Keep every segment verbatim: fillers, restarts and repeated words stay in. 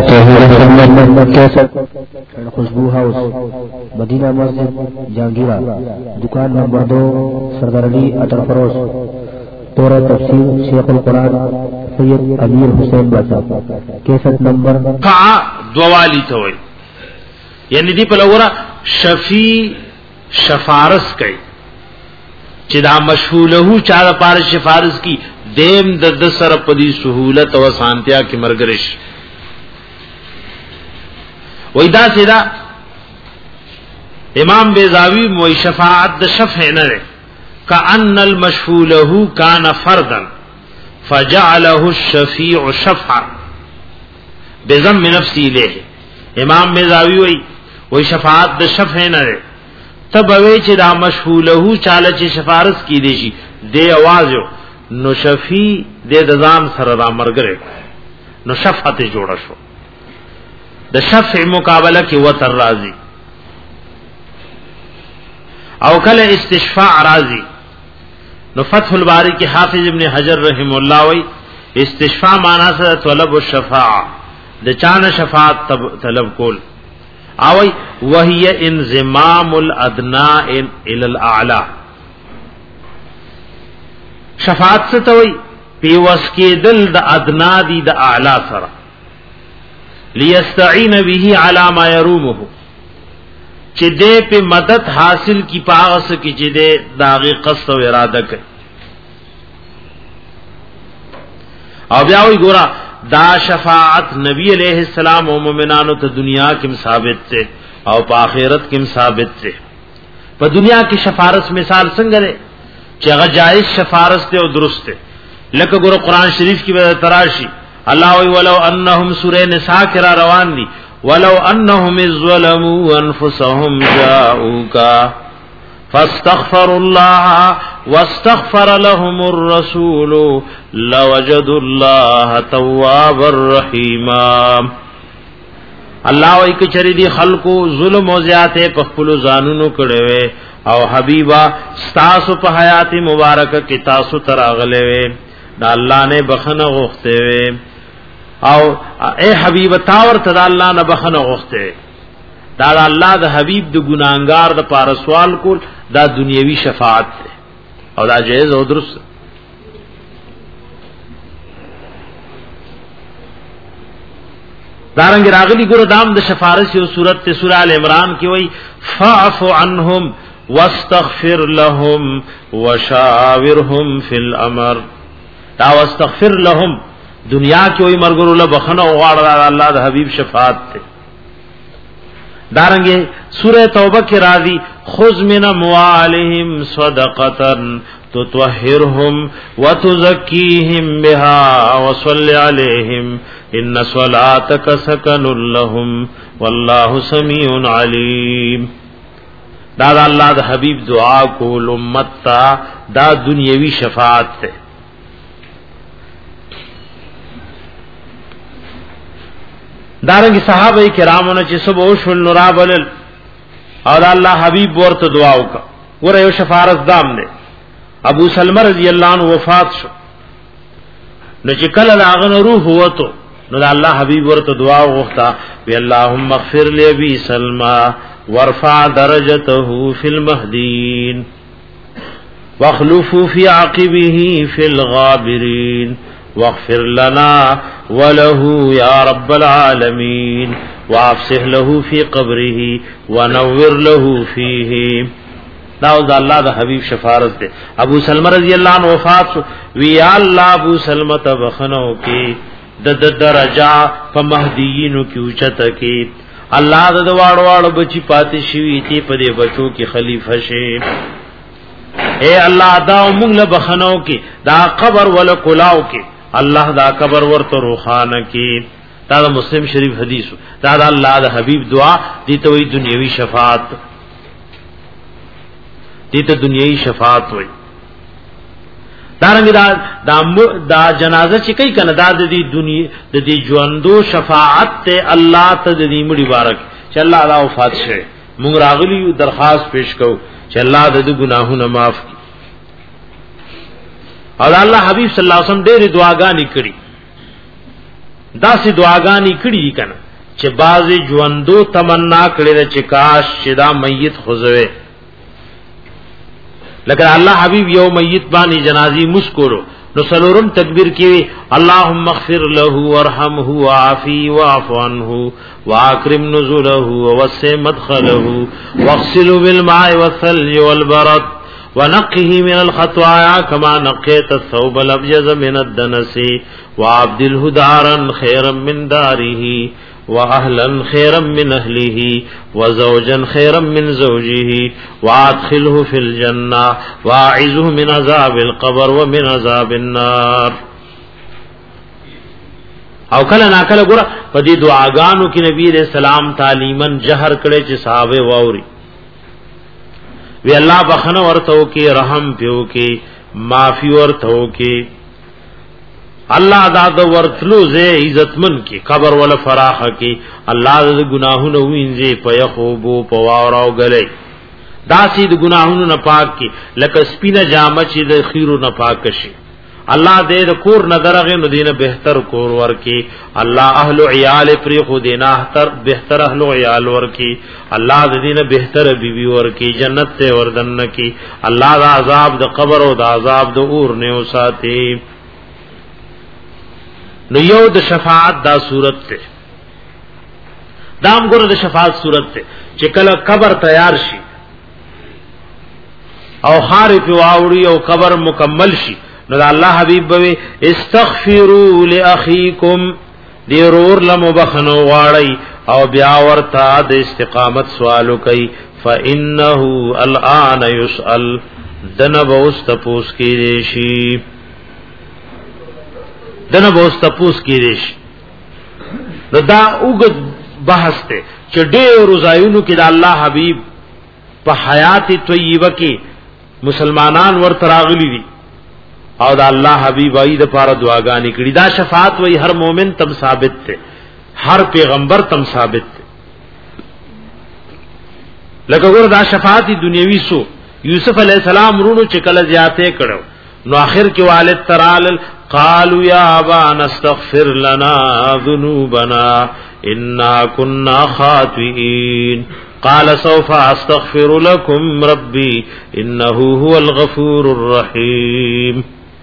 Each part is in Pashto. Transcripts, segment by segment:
توحید سنت کیسٹ خوشبو ہاؤس مدینہ مسجد جہانگیرہ دکان نمبر دو سردار علی اٹر فروش تورہ تفسیر شیخ القرآن سید امیر حسین باشا کیسٹ نمبر قع دوالی توئی یعنی دی پلورا شفی شفارس کئی چې دا مشغوله چا د پاره شفارس کی دیم د د سر پدی سہولت او سانتیا کی مرګرش وېدا سیدا امام بیزاوی موي شفاعت د شفع نه ده کأن المشغوله کان فردا فجعله الشفيع شفعا بضم نفسه الیه امام بیزاوی وای وای شفاعت د شفع نه ده تبوی چې دا مشغوله چاله چې شفارس کی دی شي دی आवाज نو شفی د دزام سره را مرګره نو شفاعت جوړه شو د شفع مقابله کې وتر راضی او کله استشفاع راضی نو فتح الباری کې حافظ ابن حجر رحم الله وی استشفاع معنا سره طلب الشفاعه د چانه شفاعت طلب کول اوی وهي انضمام الادناء الى الاعلى شفاعت ستوي پیوس کې دل د ادنا دي د اعلى سره ليستعين به على ما يرومه چې دې په مدد حاصل کی پاغس کی چې دې داغه قصد او اراده کوي او بیا وی ګورا دا شفاعت نبی علیہ السلام او مومنانو ته دنیا کې ثابت ته او په آخرت کې ثابت ته په دنیا کې شفارس مثال څنګه ده چې هغه جائز شفارس ته او درست ته لکه ګور قرآن شریف کې به تراشی الله وی ولو انهم سورہ نساء کرا روان دي ولو انهم ظلموا انفسهم جاءوك فاستغفروا الله واستغفر لهم الرسول لوجدوا الله توابا رحيما الله وای کچری دی خلقو ظلم او زیاته په خپل ځانونو کړي او حبیبا ستاسو په حیات مبارکه کې تاسو تراغله وي دا الله نه بخنه غوښته او اے حبیب تاور ته الله نه بخنه غوښته دا الله د حبیب د ګناګار د پاره سوال کول دا دنیوي شفاعت ده او دا جایز او درست دارنګ راغلی ګور دام د شفارس یو صورت ته سورہ ال عمران کې وای فاعف عنهم واستغفر لهم وشاورهم فی الامر دا واستغفر لهم دنیا کې وای مرګرو له بخنه او غاړه الله د حبیب شفاعت ته دارنګه سورہ توبہ کې راځي خذ من اموالهم صدقه تطهرهم وتزكيهم بها وصل عليهم ان صلاتك سكن لهم والله سميع عليم دا, دا الله د حبيب دعا کول امت تا دا دنیوي شفاعت ته دارنګه صحابه کرامو چې سب او شل نورابل او الله حبيب ورته دعا وکړه ور یو شفاعت دام نه ابو سلمہ رضی اللہ عنہ وفات شو نو چې کله لاغه روح وته نو الله حبیب ورته دعا وغوښتا وی اللهم اغفر لی ابي سلمہ وارفع درجته في المهديين واخلف في عقبه في الغابرين واغفر لنا وله يا رب العالمين وافسح له في قبره ونور له فيه دا او الله د حبیب شفاعت ده ابو سلمہ رضی اللہ عنہ وفات شو وی الله ابو سلمہ تبخنو کی د درجه په مهدیینو کی اوچته کی الله د واړو واړو بچی پاتې شوی تی په دې بچو کی خلیفہ شه اے الله دا موږ له بخنو کی دا قبر ول کلاو کی الله دا قبر ورته روخانه کی دا مسلم شریف حدیث دا د الله د حبیب دعا دي ته وی دنیوي شفاعت دیتا دنیای شفاعت وی دارنگی دا, دا, دا جنازه چی کئی کنا دا دی دنیا دا دی جواندو شفاعت تے اللہ تا دی مڑی بارک چا اللہ دا وفات شئے مونگ راغلی درخواست پیش کو چا اللہ دا دی گناہو نماف کی اور اللہ حبیب صلی اللہ علیہ وسلم دیر دعاگانی کری دا سي دعاګانی کړي کنه چې بازي ژوندو تمنا کړي چې کاش چې دا میت خوځوي لکه الله حبیب یو میت باندې جنازي مسکورو نو سلورم تکبیر کی اللهم اغفر له وارحمه وعافي واعف عنه واكرم نزله ووسع مدخله واغسله بالماء والثلج والبرد ونقه من الخطايا كما نقيت الثوب الابيض من الدنس وابدله دارا خيرا من داره واهلا خيرا من اهله وزوجا خيرا من زوجه وادخله في الجنه واعذه من عذاب القبر ومن عذاب النار. او کله نا کله ګره په دې دعاګانو کې نبی رسول الله تعلیمن جهر کړي چې صحابه واوري وی الله بخنه ورته کې رحم پیو کې معافي ورته کې الله دا د ورتلو زه عزتمن کی قبر ولا فراخه کی الله د گناهونو وینځي په یخوبو په واراو غلې دا سي د گناهونو نه پاک کی لکه سپینه جامه چې د خیرو نه پاک شي الله دې د کور نظرغه مدینه بهتر کور ورکی الله اهل عیال پری خو دینا تر بهتر اهل عیال ورکی الله دې نه بهتر بیبي ورکی جنت ته وردن کی الله دا عذاب د قبر او د عذاب د اور نه وساتي. نو یو د شفاعت دا صورت ته دام ګره د شفاعت صورت ته چې کله قبر تیار شي او خارف واوړي او قبر مکمل شي نو الله حبیب به استغفروا لاخیکم دی رور لمبخنو واړی او بیا ورته د استقامت سوالو کوي فانه الان يسأل دنب واستپوس کی شي دنه بوست پوس کیریش نو دا اوګد بحث ته چې ډېر روزایونو کې د الله حبیب په حیات طیبه کې مسلمانان ورته راغلي دي او د الله حبیب ای د پاره دعاګانې کړي دا شفاعت وای هر مؤمن تم ثابت ته هر پیغمبر تم ثابت ته لکه ګور دا شفاعت دنیوي سو یوسف علی السلام رونو چې کله زیاته کړو نو اخر کې والد ترال قالوا يا ابا نستغفر لنا ذنوبنا انا كنا خاطئين قال سوف استغفر لكم ربي انه هو الغفور الرحيم.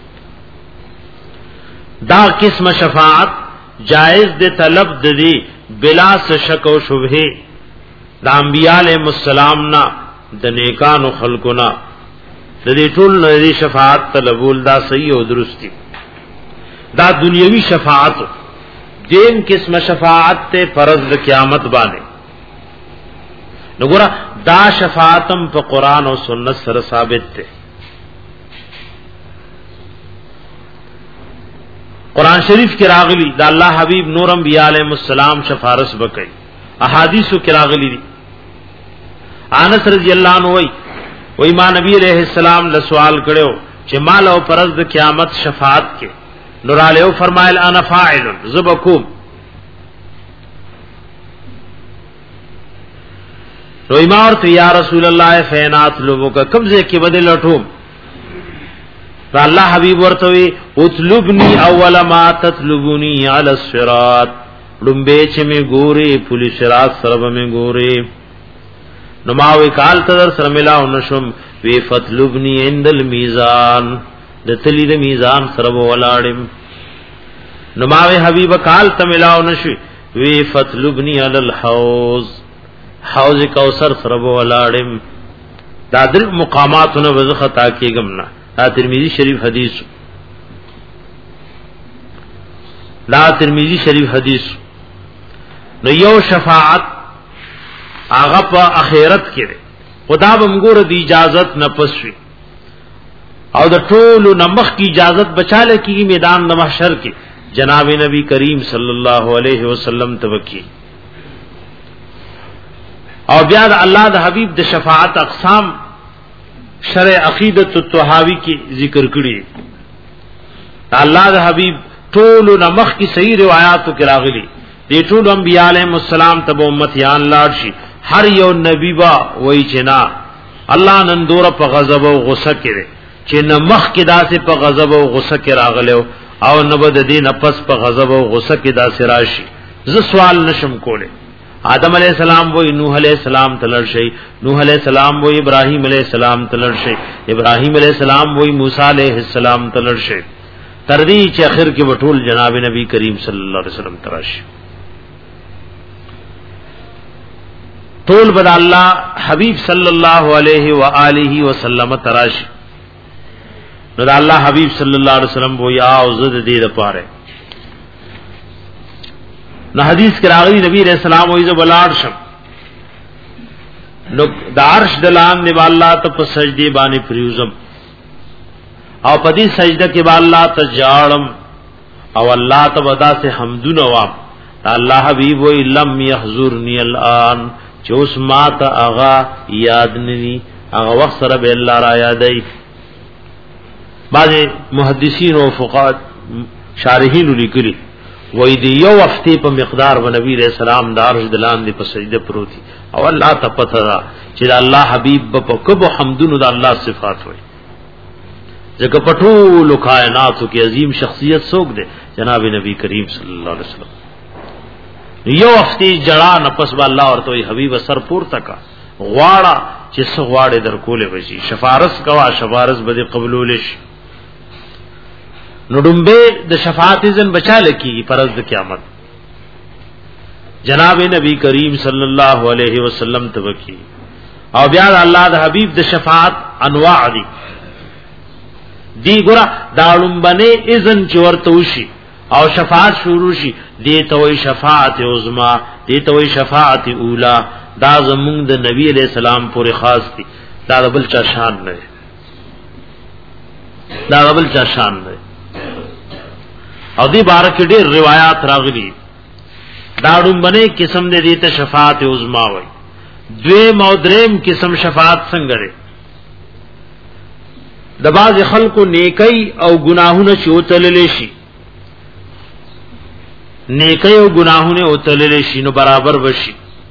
دا قسم شفاعت جائز دے طلب دی بلا شک و شبہه دا انبیاء علیہ السلام نا د نیکانو خلقنا د دې ټول نری شفاعت طلبول دا صحیح او درستی دا دنیوی شفاعت دین قسم شفاعت ته فرض د قیامت باندې نګورا دا شفاعتم په قران او سنت سره ثابت ده. قران شریف کې راغلی دا الله حبیب نور انبیاء علیهم السلام شفارس وکړي احادیثو کې راغلی دي. انس رضی الله عنه وای وای ما نبی علیہ السلام له سوال کړو چې مال او فرض د قیامت شفاعت کې نور علیه فرمایل انا فاعل زبکم نو ایمار تو یا رسول الله فینات لوبک کمزه کې بدل لټوم تو الله حبیب ورته وی اطلبنی اول ما تطلبنی علی الصراط لمبه چې می ګوري پولیس صراط سره می ګوري نو ما وی کال تر سره ملاو نشم وی فتلبنی عند المیزان د تلی د میزان سره ولاړم نو ما وی حبیب کال ته ملاو نشي وی فتلبنی علی الحوض حوض کوثر سره ولاړم دا در مقاماتونه وز خطا کېګم نه دا ترمذی شریف حدیث دا ترمذی شریف حدیث نو یو شفاعت هغه په اخرت کې خدا به موږ د اجازت نه پسوي او د ټولو نمخ کی اجازت بچاله کی میدان د محشر کې جناب نبی کریم صلی الله علیه وسلم توکي او بیا د الله د حبیب د شفاعت اقسام شرع عقیدت الطحاوی کی ذکر کړي الله د حبیب ټول نمخ کی صحیح روایتو کې راغلي دي ټول انبیاء علیهم السلام ته امتیان لاړ شي هر یو نبی با وای چې نا الله نن دور په غضب او غصه کې چې نمخ کې داسې په غضب او غصه کې راغلو او نبد دین پس په غضب او غصه کې دا سراشي ز سوال نشم کوله. آدم علیہ السلام وی نوح علیہ السلام تلل شي، نوح علیہ السلام وی ابراہیم علیہ السلام تلل شي، ابراہیم علیہ السلام وی موسی علیہ السلام تلل شي، تر دې چې اخر کې وټول جناب نبی کریم صلی الله علیه وسلم تراشي. طول بد الله حبیب صلی الله علیه و آله وسلم تراشي. نو الله حبیب صلی الله علیه وسلم وی او زد دې لپاره نو حدیث کې راغلی نبی رسول الله وایي زبلار شم نو د عرش دلان دی الله ته په سجدي باندې پریوزم او په دې سجده کې با الله ته جاړم او الله ته ودا سے حمدونه وام. الله حبیب وایي لم يحضرني الان چې اوس ما ته اغا یاد نوي هغه وخت سره به الله را یادای. بعض محدثین او فقها شارحین لیکلي وای دی یو وختي په مقدار و نبی رسول الله د عرش دلان دی په سجده پروتي او الله ته پته را چې الله حبیب په کبو حمدونو د الله صفات وای. ځکه په ټول کائناتو کې عظیم شخصیت څوک دی؟ جناب نبی کریم صلی الله علیه وسلم. یو وختي جړه نفس با الله ورته حبیب سر پورته کا غواړه چې څو غواړي در کوله وشي، شفارس کوا شفارس به قبول شي. نو ډمبه د شفاعت زن بچا لکی پرز د قیامت جناب نبی کریم صلی الله علیه وسلم تبکی او بیا الله د حبیب د شفاعت انواع دي دی ګره داړم باندې اذن چورته وشي او شفاعت شروع شي دی ته وی شفاعت عظما دی ته وی شفاعت اولا. دا زمونږ د نبی علیہ السلام پورې خاص دي، دا بل چا شان نه، دا بل چا شان نه. او دی بارک ډیر روایت راغلي داړم باندې قسم دې دې ته شفاعت عظما وای. دوی مودریم قسم شفاعت څنګه لري؟ د باز خلکو نیکی او گناهونه چوتلل شي، نیکی او گناهونه اوتلل شي نو برابر وشي.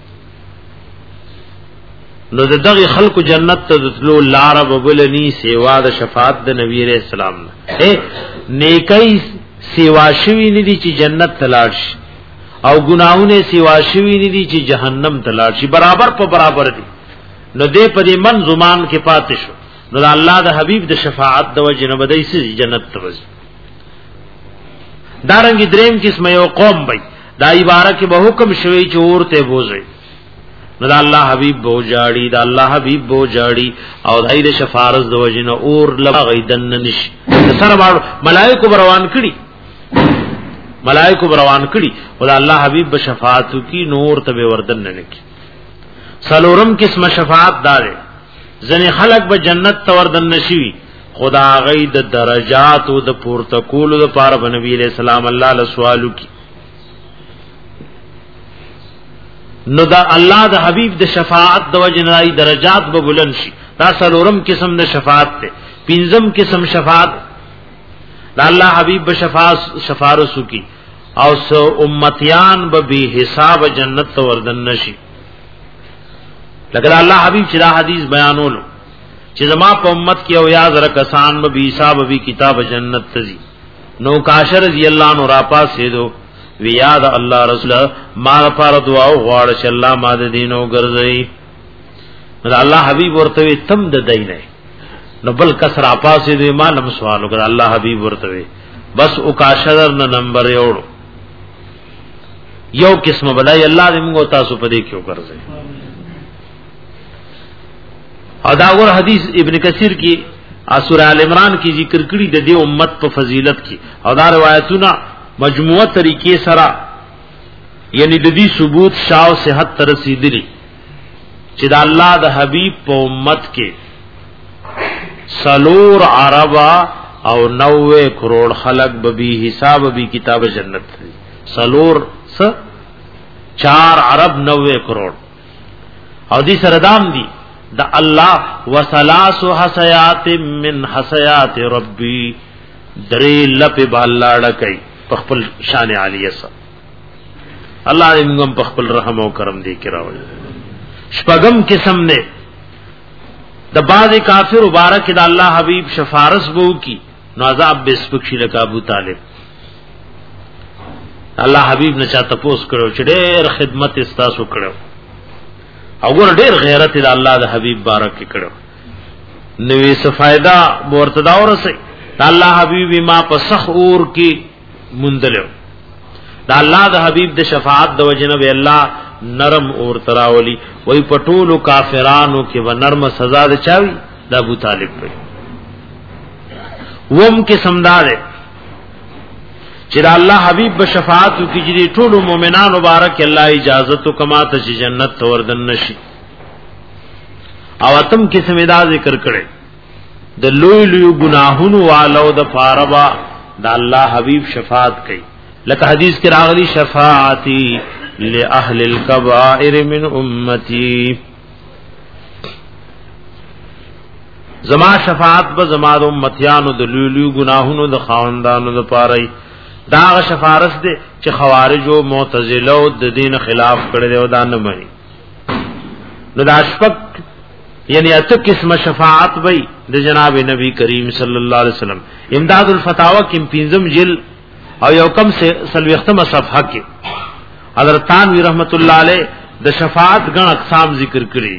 نو دغه خلکو جنت ته دتلو لار وبلنی سیوا د شفاعت د نبی رسول الله اے نیکی سیوا شوی ندی چې جنت تلاړ شي او گناهونه سیوا شوی ندی چې جهنم تلاړ شي، برابر په برابر دي. نو دې په دې من زمان کې پاتې شو. نو الله د حبیب د شفاعت د وجه نه بدای سي جنت ته وځي. دارنګ دریم قسم یو قوم وي دا عبارت کې به حکم شوی چې اورته بوزي. نو الله حبیب بو جاړي دا الله حبیب بو جاړي او دای د شفاعت د وجه نه اور لغیدن نشي. سره ملائکه روان کړي ملائکه روان کړي او الله حبیب به شفاعت کی نور ته وردن نه کی. سلورم قسم شفاعت دار ځنه خلق به جنت ته وردن نشي، خدا غي د درجات او د پورته کولو د پاره به نبی علیہ السلام الله له سوالو کی. نو دا الله د حبیب د شفاعت د وجنای درجات به بلند شي. دا سلورم قسم د شفاعت ته. پنځم قسم شفاعت دا الله حبیب به شفاعت شفارسو کی او سو امتیان به به حساب جنت ته وردن نشي. لکه الله حبیب چې دا حدیث بیانولو چې زما په امت کې او یا زره کسان به حساب به کتاب جنت تزي. نو کاشر رضی الله عنه را پاسې دو وی یاد الله رسول ما لپاره دعا غواړ چې الله ما د دینو ګرځي. نو الله حبیب ورته تم د دینه نو بل کسر اپاسې دی ما نم سوال وکړه. الله حبیب ورته بس او کاشر نه نمبر یوړو یو قسم بدای الله دې موږ تاسو په دې کې وګرځي. ادا ور حدیث ابن کثیر کی سورہ ال عمران کی ذکر کړي د دې امت په فضیلت کی او دا روایتونه مجموعه طریقې سره یعنی د دې ثبوت شاو صحت تر رسیدلی چې د الله د حبیب په امت کې سلور عربا او نوے کروڑ خلق ببی حساب بی کتاب جنت سلور س چار عرب نوے کروڑ او دی سردام دی دا اللہ وسلاس حسیات من حسیات ربی دری لپ باللہ ڈکئی پخپل شان علیہ سا اللہ دے منگم پخپل رحم و کرم دے کراوی. شپگم قسم نے د باز کافر مبارک د الله حبیب شفارس بو کی نو عذاب بسپکشی لک ابو طالب الله حبیب نه چاته پوس کړو چې ډېر خدمت استاسو کړو او ګور ډېر غیرت د الله د حبیب بارک کړو نوې څه فائدہ ورته دا ورسې الله حبیب ما په سخ اور کې مندلو دا الله د حبیب د شفاعت د وجنه به الله نرم اور تراولی وای پټولو کافرانو کې و نرم سزا د چاوي د ابو طالب په ووم کې سمدار چې د الله حبیب په شفاعت کې چې ټولو مؤمنانو مبارک الله اجازه تو کما ته جنت توردن نشي او اتم کې سمدا ذکر کړي د لوی لوی ګناهونو والو د فاربا د الله حبیب شفاعت کوي لکه حدیث کې راغلي شفاعتي لأهل الكبائر من امتی زما شفاعت به زما د امتیانو د لوی لوی ګناهونو د خاوندانو د پاره دا شفارس دي چې خوارج او معتزله او د دین خلاف کړي او دا نه مانی نو دا شپک یعنی اته قسم شفاعت وای د جناب نبی کریم صلی الله علیه وسلم امداد الفتاوا کې پنځم جل او یو کم سے سلوختمه صفحه کې حضرت تانوی رحمت الله علیه د شفاعت غن اقسام ذکر کړي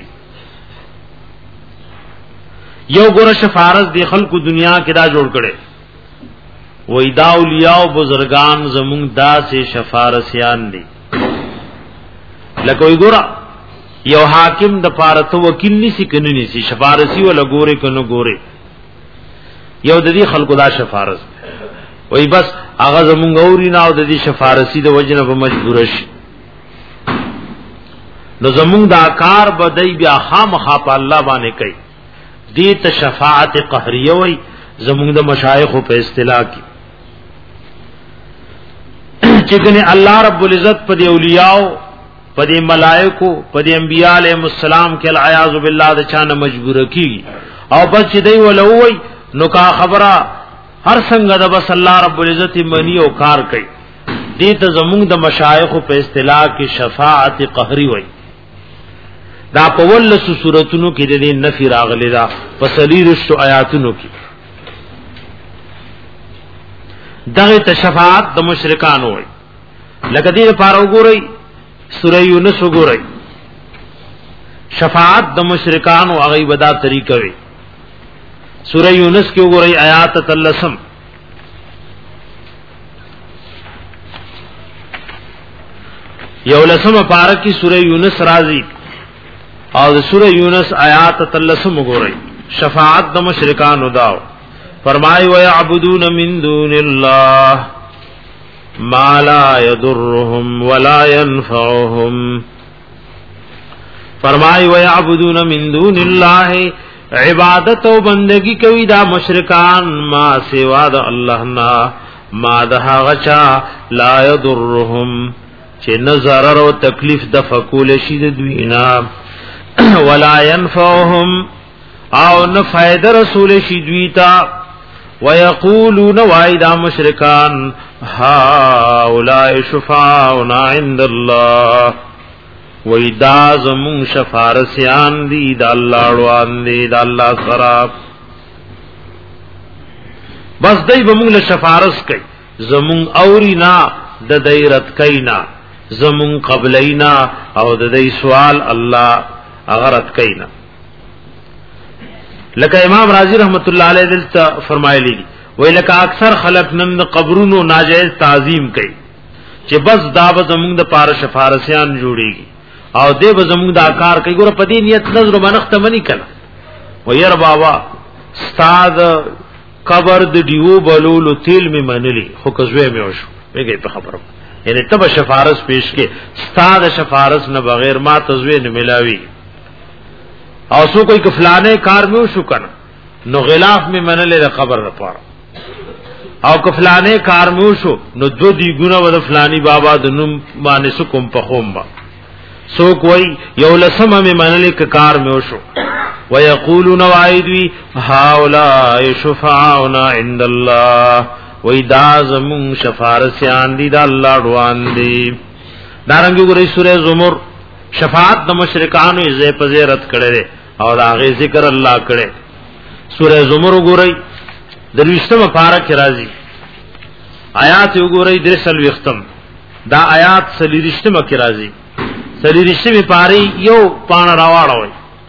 یو ګور شفارس دی خلکو دنیا کې دا جوړ کړي وای دا اولیاء او بزرگان زمون دا سے شفارسیان دي لکه وای ګور یو حاکم د پارته وکیل نسی کنه نسی شفارسی ولا ګوره کنه ګوره یو د دې خلکو دا شفارس وای بس هغه زمونږ اوري نه او د دې شفارسی د وجنه په مجبور شي نو زمونږ دا کار بدای بیا خامخا په الله باندې کوي دې ته شفاعت قهریه وای زمونږ د مشایخ په اصطلاح کې چې کنه الله رب العزت په دې اولیاء په دې ملائکو په دې انبیاء علیهم السلام کې العیاذ بالله د چانه مجبور کیږي او بس چې دی ولوي نو کا خبره هر څنګه د بس الله رب العزت منی او کار کوي دې ته زمونږ د مشایخ په اصطلاح کې شفاعت قهری وای دا په ولس سوراتونو کې د دې نفي راغلي دا په سلیرشتو آیاتونو کې دغه ته شفاعت د مشرکان وای لکه دې لپاره وګورئ سورہ یونس وګورئ شفاعت د مشرکان او هغه ودا طریقه وي سورہ یونس کې وګورئ آیات تلسم یو لسمه پارا کې سورہ یونس راځي او د سورہ یونس آیات تلسم وګورئ شفاعت د مشرکان وداو فرمای و یعبدون من دون الله ما لا يضرهم ولا ينفعهم فرمای و یعبدون من دون الله عبادت او بندگی کوي دا مشرکان ما سوا د الله نا ما ده غچا لا يضرهم چې نظر او تکلیف د فقول شي د دوینا ولا ينفعهم او نه فائدہ رسول شي دویتا ويقولون وايدا مشرکان هؤلاء شفاعنا عند الله ويدا زمون شفارسیان دي د الله روان دي د الله سره بس دای بمون له شفارس کوي زمون اورینا د دایرت کینا زمون قبلینا او د دای سوال الله اغرت کینا لکه امام رازی رحمت الله علیه دلته فرمایلی وی لکه اکثر خلق نن قبرونو ناجائز تعظیم کوي چې بس دا به زمونږ د پاره شفارسیان جوړيږي او دې به زمونږ د آکار کوي ګوره پدې نیت نظر منخته منی کړه وير بابا استاد قبر د دیو بلولو تیل می منلی خو کزوې می وشو ویګي په خبره یعنی تب شفارس پیش کې استاد شفارس نه بغیر ما تزوې نه ملاوي او سو کوئی کفلانے کار میں شو کنا نو غلاف میں منلے د قبر رپار او کفلانے کار میں شو نو دو دی گنا ود فلانی بابا د نم باندې سکم پخوم با سو کوئی یو لسم میں منلے ک کار میں شو ويقولون وعيدي هؤلاء شفاعنا عند الله وإذا زمون شفارسیان دی د الله روان دی دارنګ ګورې سورې زمر شفاعت د مشرکانو یې په زیارت کړي او دا غي ذکر الله کړي سورہ زمر وګورئ درويشتمه پارا کې راځي آیات وګورئ درسل وختم دا آیات سلیرشته مکی راځي سلیرشته می پاری یو پان راواړوي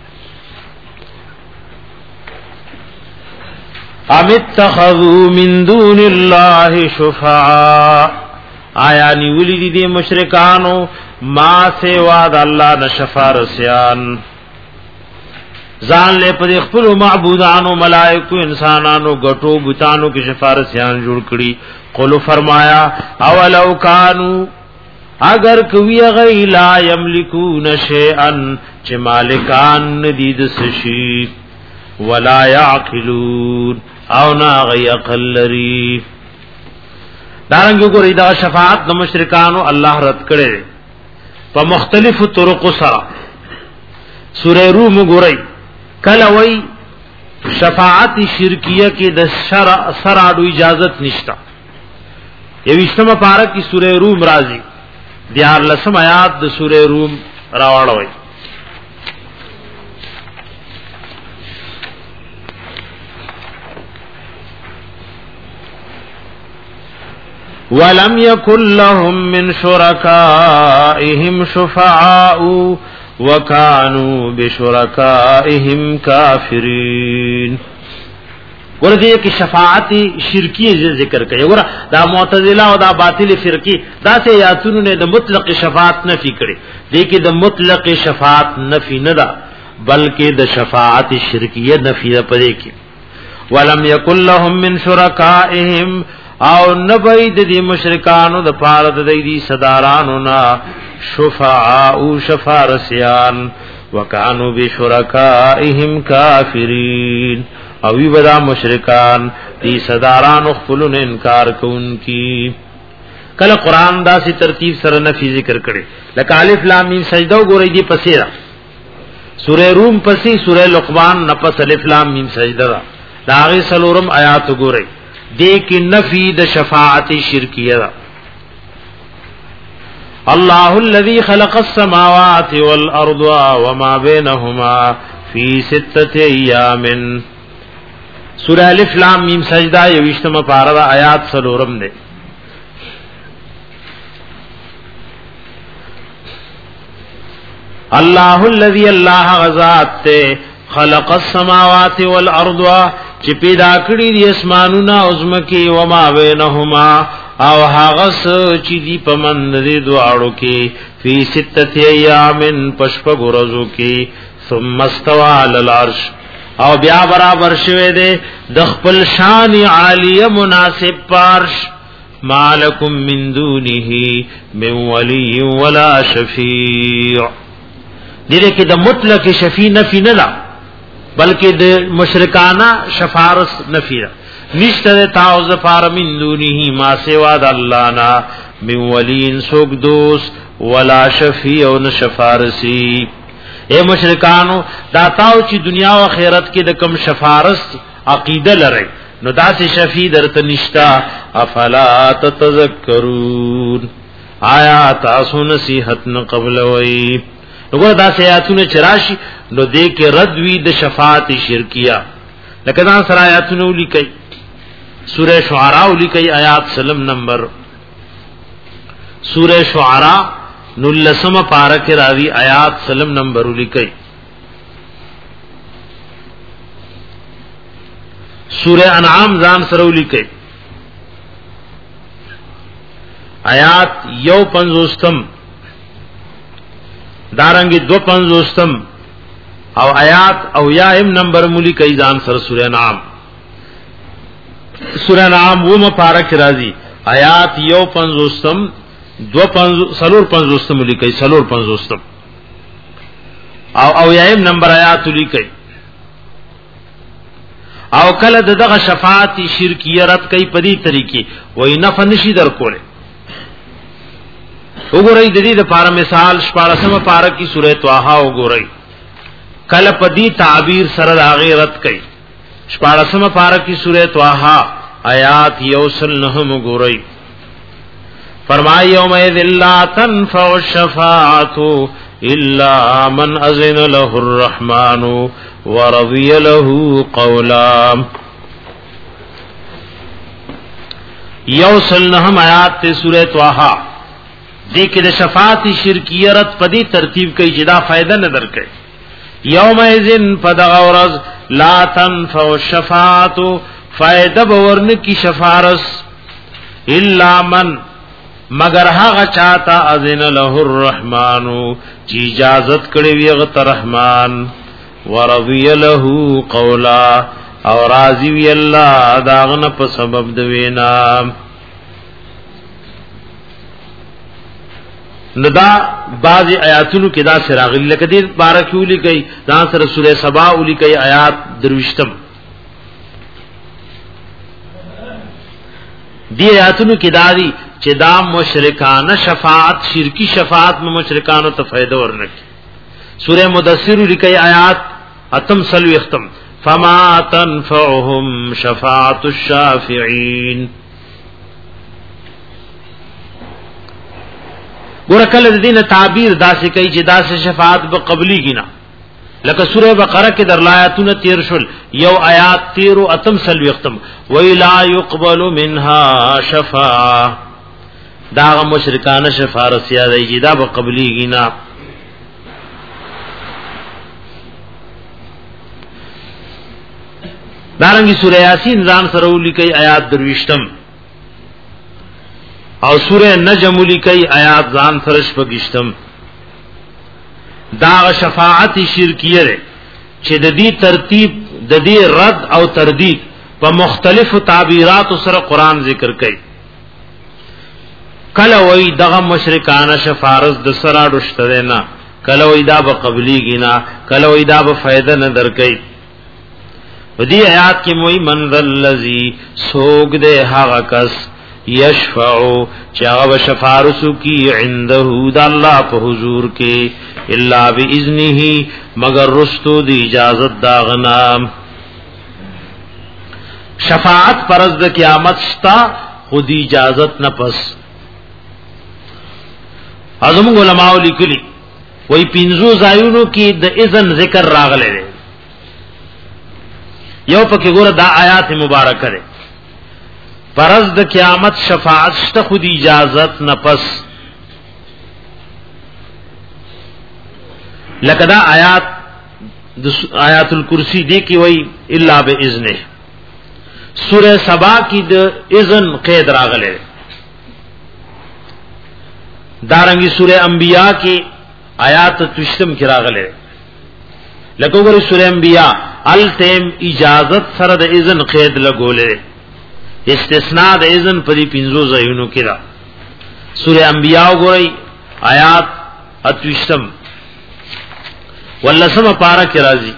ام اتخذوا من دون الله شفعاء آیا نیولی دی دی مشرکانو ما سوا د الله نه شفارسیان ځان له پر خپل معبودانو ملائکو انسانانو غټو بوتانو کې شفارسیان جوړ کړي قولو فرمایا اولو کانو اگر کوي غی لا یملکون شیئا چې مالکان ندی د سشی ولا یعقلون او نا غی عقل لري دارنګ ګورې دا شفاعت د مشرکانو الله رد کړي په مختلفو طرق سره سورې روم ګورې کله وای شفاعت شرکیه کې د شرع سره اجازت نشتا یوشتمه پارک کی سورې روم راځي دیار لسم آیات د سورې روم راوړوي ولم يكن لهم من شركائهم شفعاء وكانوا بشركائهم كافرين ورته کې شفاعت شرکیه ذکر کوي ور دا معتزله او دا باطل فرقی دا سه یاتونو نه د مطلق شفاعت نفي کړي دي کې د مطلق شفاعت نفي نه ده بلکې د شفاعت شرکیه نفي ده پدې کې ولم يكن لهم من شركائهم او نبید دی مشرکانو د پاره د دی صدارانو نا شفعاء شفارسیان وکانو بشرکائهم کافرین او وی بدا مشرکان دی صدارانو خپلون انکار کوونکی کله قران دا سی ترتیب سره نفی ذکر کړي لکه الف لام میم سجده وګورئ دی پسې را سوره روم پسې سوره لقمان نفس الف لام میم سجده دا هغه سلورم آیات وګورئ دیکھ نفی د شفاعت شرکیہ اللہ الذي خلق السماوات والارض وما بينهما في ستة ایام سورہ الف لام میم سجدہ یوشتم پارہ آیات سلورم دے اللہ الذي اللہ غزات تے خلق السماوات والارض چې پیدا کړی دي اسمانونه او زمکي و ما بینهما او هغه چې دی پمند دي دواړو کې فی ستة ایام پشپ غرزو کې ثم استوى علی العرش او بیا برابر شوه دي د خپل شان عالیه مناسب پارش مالکم من دونه من ولی ولا شفیع دغه کې د مطلق شفیع نفی نه لا بلکہ د مشرکانہ شفارس نفیرہ نشتر تاوز فار من دونه ما سوا د اللہ نا من ولین سوک دوست ولا شفیع و نشفارسی اے مشرکانو داتاو چی دنیا و خیرت کی دکم شفارس عقیدہ لرے نو دا سی شفیع درت نشتا افلا تتذکرون آیا تاسو نصیحت نقبل وئی نو دا سیاتونه چراشی نو دې کې رد وی د شفاعت شرکیه لکه دا سره آیاتونه لیکي سوره شعراء لیکي آیات سلم نمبر سوره شعراء نلسم پارک راوی آیات سلم نمبر لیکي سوره انعام ځان سره لیکي آیات یو پنځوستم دارنگی دو پنزوستم او آیات او یایم نمبر ملی کئی ځان سر سورہ نعام سورہ نعام وہ مپارک رازی آیات یو پنزوستم دو پنزو سلور پنزوستم ملی کئی سلور پنزوستم او او یایم نمبر آیات ملی کئی او کله دغه شفاعت شرکیه رد کئی پدی طریقې وای نه فنشي در کوله وګورئ د دې لپاره مثال شپارسمه پارا کی سورۃ طه وګورئ کله پدی تعبیر سره غیرت کئ شپارسمه پارا کی سورۃ طه آیات یوصل نه وګورئ فرمای یوم ذل تنفع الشفاعت الا من اذن له الرحمن ورضي له قولا یوصل نه آیات ته سورۃ طه دې کې د شفاعت شرکیه رد پدی ترتیب کوي چې دا فائدہ نه درکې. یوم اذن فدغورز لا تنفع الشفاعت فائدہ باورن کی شفارس الا من مگر هغه چاته اذن له الرحمن چې اجازت کړی وي غت رحمان ورضی له قولا او راضی وی الله داغه په سبب د وینا. ندا بعض آیاتونو کې دا سراغلی لکه دې بارکولی کوي دا سره سوره سبا اولی کوي آیات دروشتم. دی آیاتونو کې دا دي چې دا مشرکانه شفاعت شرکی شفاعت میں مشرکانو ته فائدہ ورنکي. سوره مدثر لیکي آیات اتم سلو ختم فما تنفعهم شفاعت الشافعين. ګورکل د دینه تعبیر داسې کوي چې داسې شفاعت به قبلی کینا لکه سوره بقره کې در آیاتونه تیر شول یو آیات تیر او اتم سلو ختم ویلا يقبل منها شفاعه دا مشرکان شفاعت یادای چې دا به قبلی کینا. دارنګي سوره یاسین ځان سره ولیکي آیات درويشتم او سوره نجم لیکي آیات ځان سره شپږشتم. دا شفاعت شرکیه چې د دې ترتیب د دې رد او تردید په مختلفو تعبیرات سره قران ذکر کوي. کله وای دغه مشرکان شفاعت د سره رشته نه کله وای دا به قبلی گینا کله وای دا به فائدہ نه درکې. ودی آیات کې موي من ذل الذی سوګ دے هغه کس یشفعو چاغه شفاعت کی عنده د الله په حضور کې الا باذنه مگر رستو دی اجازت دا غنا. شفاعت پرز د قیامت شتا خودی اجازت نه پس. اعظم علماء لیکلی وای پینزو زایونو کې د اذن ذکر راغله دی. یو پکې ګوره دا آیات مبارکه ده فرض د قیامت شفاعت شته خود اجازت نه پس. لکه دا آیات د آیات الکرسی دی کې وای الا باذنه. سوره سبا کې د اذن قید راغله. دارنګي سوره انبیاء کې آیات تشتم کې راغله. لکه وګورئ سوره انبیاء التم اجازت سره د اذن قید لګولې استثناء د اذن په دې پنځو ځایونو کې را. سوره انبیاء وګورئ آیات اتوشتم ولسمه پارا کې راځي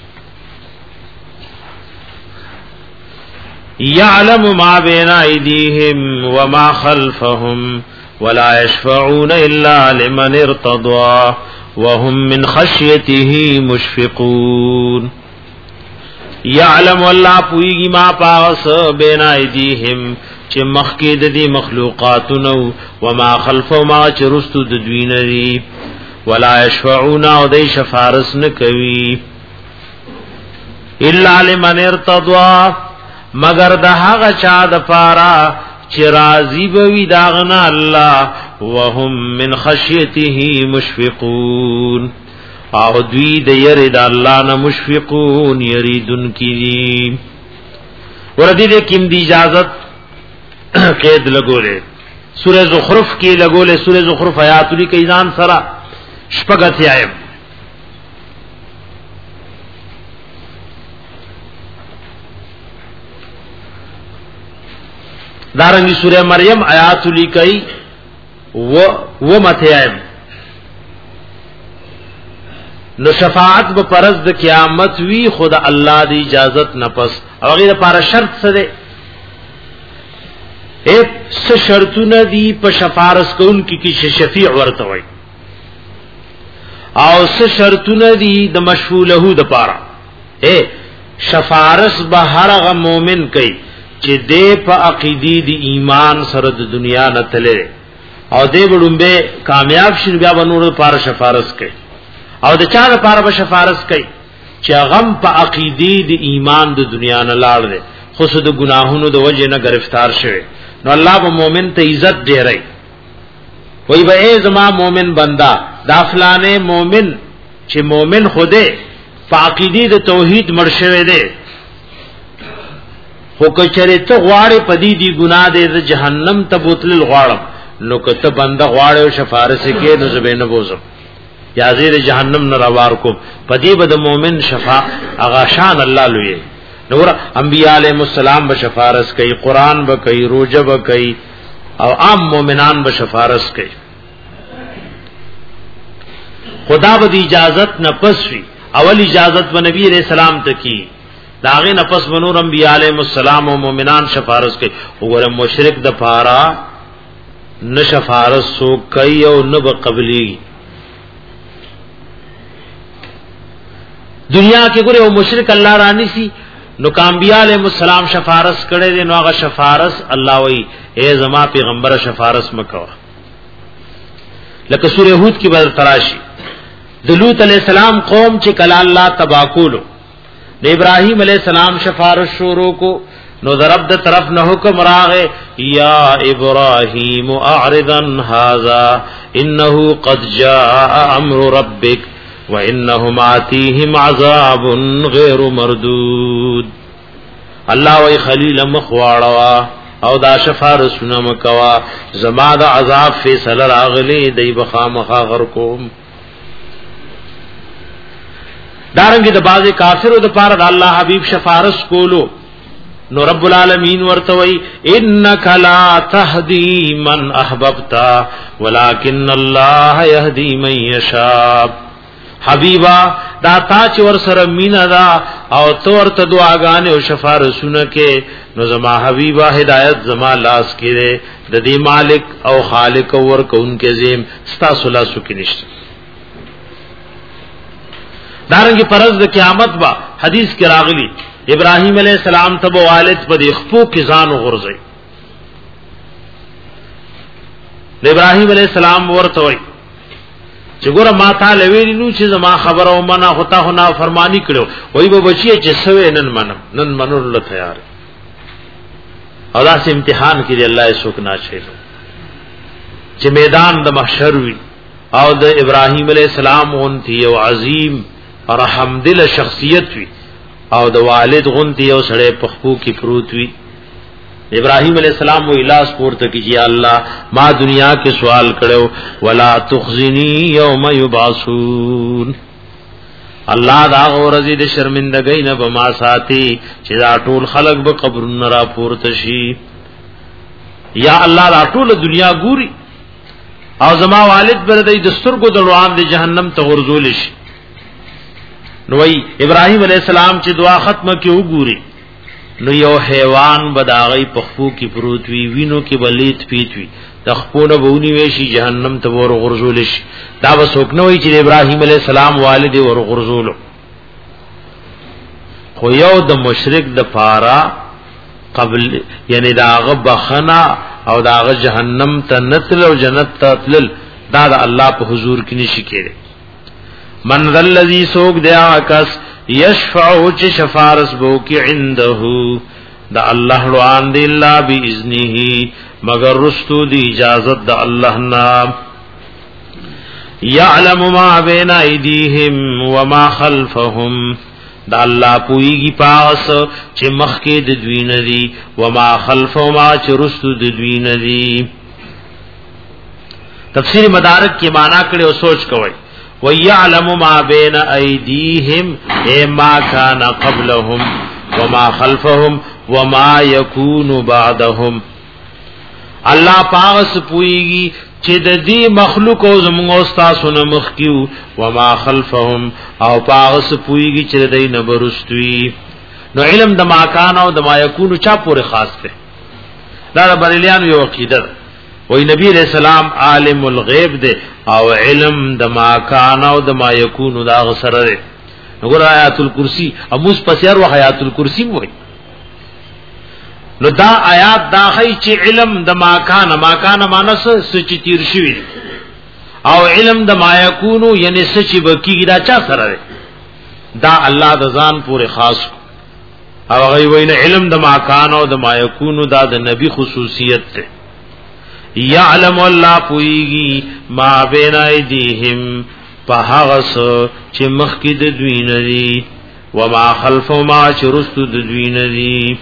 يعلم ما بين ايديهم وما خلفهم ولا يشفعون الا لمن ارتضى وهم من خشيته مشفقون. يعلم الله پويږي ما پاس بين ايديهم چې مخکې د دې مخلوقاتونو وما خلفهم ما چې رستو د دوی نه دي ولا يشفعون او د شفاعت نه کوي الا لمن ارتضى مگر د هغه چا د پاره چې راضي بوي داغنا الله وهم من خشيته مشفقون او دوی د یری د الله نه مشفقون یریدن کی. وردی دې کیم دی اجازت قید لګولې سوره زخرف کې لګولې سوره زخرف آیات لري کې ځان سره شپږه آیت. دارنګي سوره مریم آیات لیکي و و متیایم. نو شفاعت به پرز د قیامت وی خدا الله دی اجازت نه پس او غیر لپاره شرط څه دی ایک څه شرطونه دی په شفاعت کون کی کی شفیع ورته وای او څه شرطونه دی د مشفوله د پاره اے شفاعت به هر هغه مؤمن کوي چې دې په عقیدی دی ایمان سره د دنیا نه تله او دې وډمبه کامیاب شین بیا بنور لپاره شفاعت کوي او د چا لپاره به شفاعت کوي چې غم په عقیدی دی ایمان د دنیا نه لاړ دي خو د ګناهونو د وجه نه گرفتار شوی نو الله به مؤمن ته عزت ډیرای وای به ای زما مومن بندا دا فلانه مومن چې مومن خوده پاکیدی د توحید مرشوي دی خو کچره ته غواړي پدی دی ګناه دې د جهنم ته بوتل غواړم نو کته بنده غواړي او شفارس کې نو زبینه بوزم یا زیر جهنم نه روار کو پدی بد مومن شفا اغا شان الله لوی نور انبیاء علیهم السلام به شفارس کوي قران به کوي روزه به کوي او عام مومنان به شفارس کوي خدا به اجازت نه پسوي اول اجازت به نبی علیہ السلام ته کی داغه نفس بنور انبیاء علیهم السلام او مومنان شفارس کوي وګوره مشرک د پارا نه شفارس سو کوي او نه به قبلي دنیا کې ګوره او مشرک الله رانی سي نو انبیاء علیهم السلام شفارس کړي دي نو هغه شفارس الله وای اے زما پیغمبر شفارس مکوا لکه سورہ ہود کی بدر تراشی دلوت علیہ السلام قوم چې کلا الله تباکولو د ابراهیم علیہ السلام شفارس شروع کو نو ضرب د طرف نه حکم راغه یا ابراهیم اعرض عن هذا انه قد جاء امر ربک وانهم آتيهم عذاب غیر مردود الله وی خلیل مخواړوا او دا شفارسونه مکوا زما د عذاب فیصله راغلی دی بخامخا غر کوم دارنګه د باز کافرو د پاره د الله حبیب شفارس کولو نو رب العالمین ورته وی انک لا تهدی من احببت ولکن الله یهدی من یشاء حبیبا دا تا چې ور سره مینا دا او تور ته دعاګانې او شفارسونه کې نو زما حبیبا هدایت زما لاس کې د دې مالک او خالق ور کوونکې زم ستا سلاسو کې نشته دارنګه پرز د قیامت با حدیث کې راغلی ابراهیم علیہ السلام ته والد په دې خپو کې ځان غورځي د ابراهیم علیہ السلام ورته وای چې ګوره ما ته لوي نو چې زما خبر او منا هوتا هنا فرمانی کړو وای به بچی چې سوي نن منم نن منول تیار او داس امتحان کې الله یې شوک ناشې چې میدان د محشر وي او د ابراهیم علیہ السلام اونتی او عظیم اور حمدل شخصیت وی او د والد غنتی او سړی پخپو کی پروت وی ابراهیم علیہ السلام و الاس پورته کیږي الله ما دنیا کې سوال کړو ولا تخزنی یوم یبعثون الله دا ورځې د شرمندګۍ نه بما ساتي چې دا ټول خلق به قبرونه را پورته شي یا الله دا ټول دنیا ګوري او زما والد بر دې دستور کو دروان د جهنم ته ورزول شي نو وی ابراهیم علیہ السلام چې دعا ختمه کې وګوري نو یو حیوان بداغی پخپو کی پروت وی وینو کی بلیت پیت وی تخپونه بونی ویشی جهنم ته ور غرزول شي دا وسوک نو چې ابراهیم علیہ السلام والد ور غرزول خو یو د مشرک د پارا قبل یعنی داغه بخنا او داغه جهنم ته نتل او جنت ته تل دا د الله په حضور کې نشي کېږي من ذا الذی سوق دیا کس یشفعو چه شفارس بو کی عنده دا اللہ روان دی اللہ بی اذنه مگر رستو دی اجازت دا اللہ نام یعلم ما بین ایدیهم وما خلفهم دا اللہ پوئیگی پاس چه مخی ددوین دی وما خلفهما چه رستو ددوین دی تفسیر مدارک کی معنی کرے و سوچ کوئی وَيَعْلَمُ مَا بَيْنَ أَيْدِيهِمْ اے ما كَانَ قَبْلَهُمْ وَمَا خَلْفَهُمْ وَمَا يَكُونُ بَعْدَهُمْ اللہ پاغس پوئیگی چه د دې مخلوق او زموږ استاد سن مخکیو وما خلفهم او پاغس پوئیگی چه د دې نبرستوي نو علم د ما کان او د ما يكون چا پورې خاص ده دا بریلیان یو عقیده وی نبی علیہ السلام عالم الغیب دے او علم د ما کان او د ما یکون دا غسر دے وګور آیات الکرسی اموس پسیر و آیات الکرسی وای نو دا آیات دا هي چې علم د ما کان ما کان مانس سچ تیر شوی او علم د ما یکون یعنی سچ بکی دا چا سره دے دا الله د ځان پورې خاص او غي وین علم د ما کان او د ما یکون دا د نبی خصوصیت ته یعلم الله پویږي ما بین ایدیهم پهغس چې مخکې د دوی ندي وما خلفهم ما چې رستو د دوی ندي.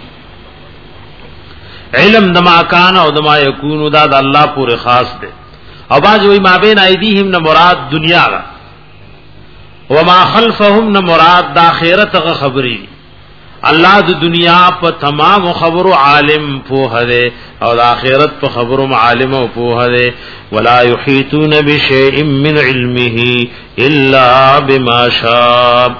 علم د ما کان او د ما یکون دا د الله پورې خاص دی. او باز وی ما بین ایدیهم نه مراد دنیا دا وما خلفهم نه مراد د آخرت غ خبري. الله د دنیا په تمام خبرو عالم په هده او د آخرت په خبرو عالم او په هده. ولا یحیطون بشیء من علمه الا بما شاء.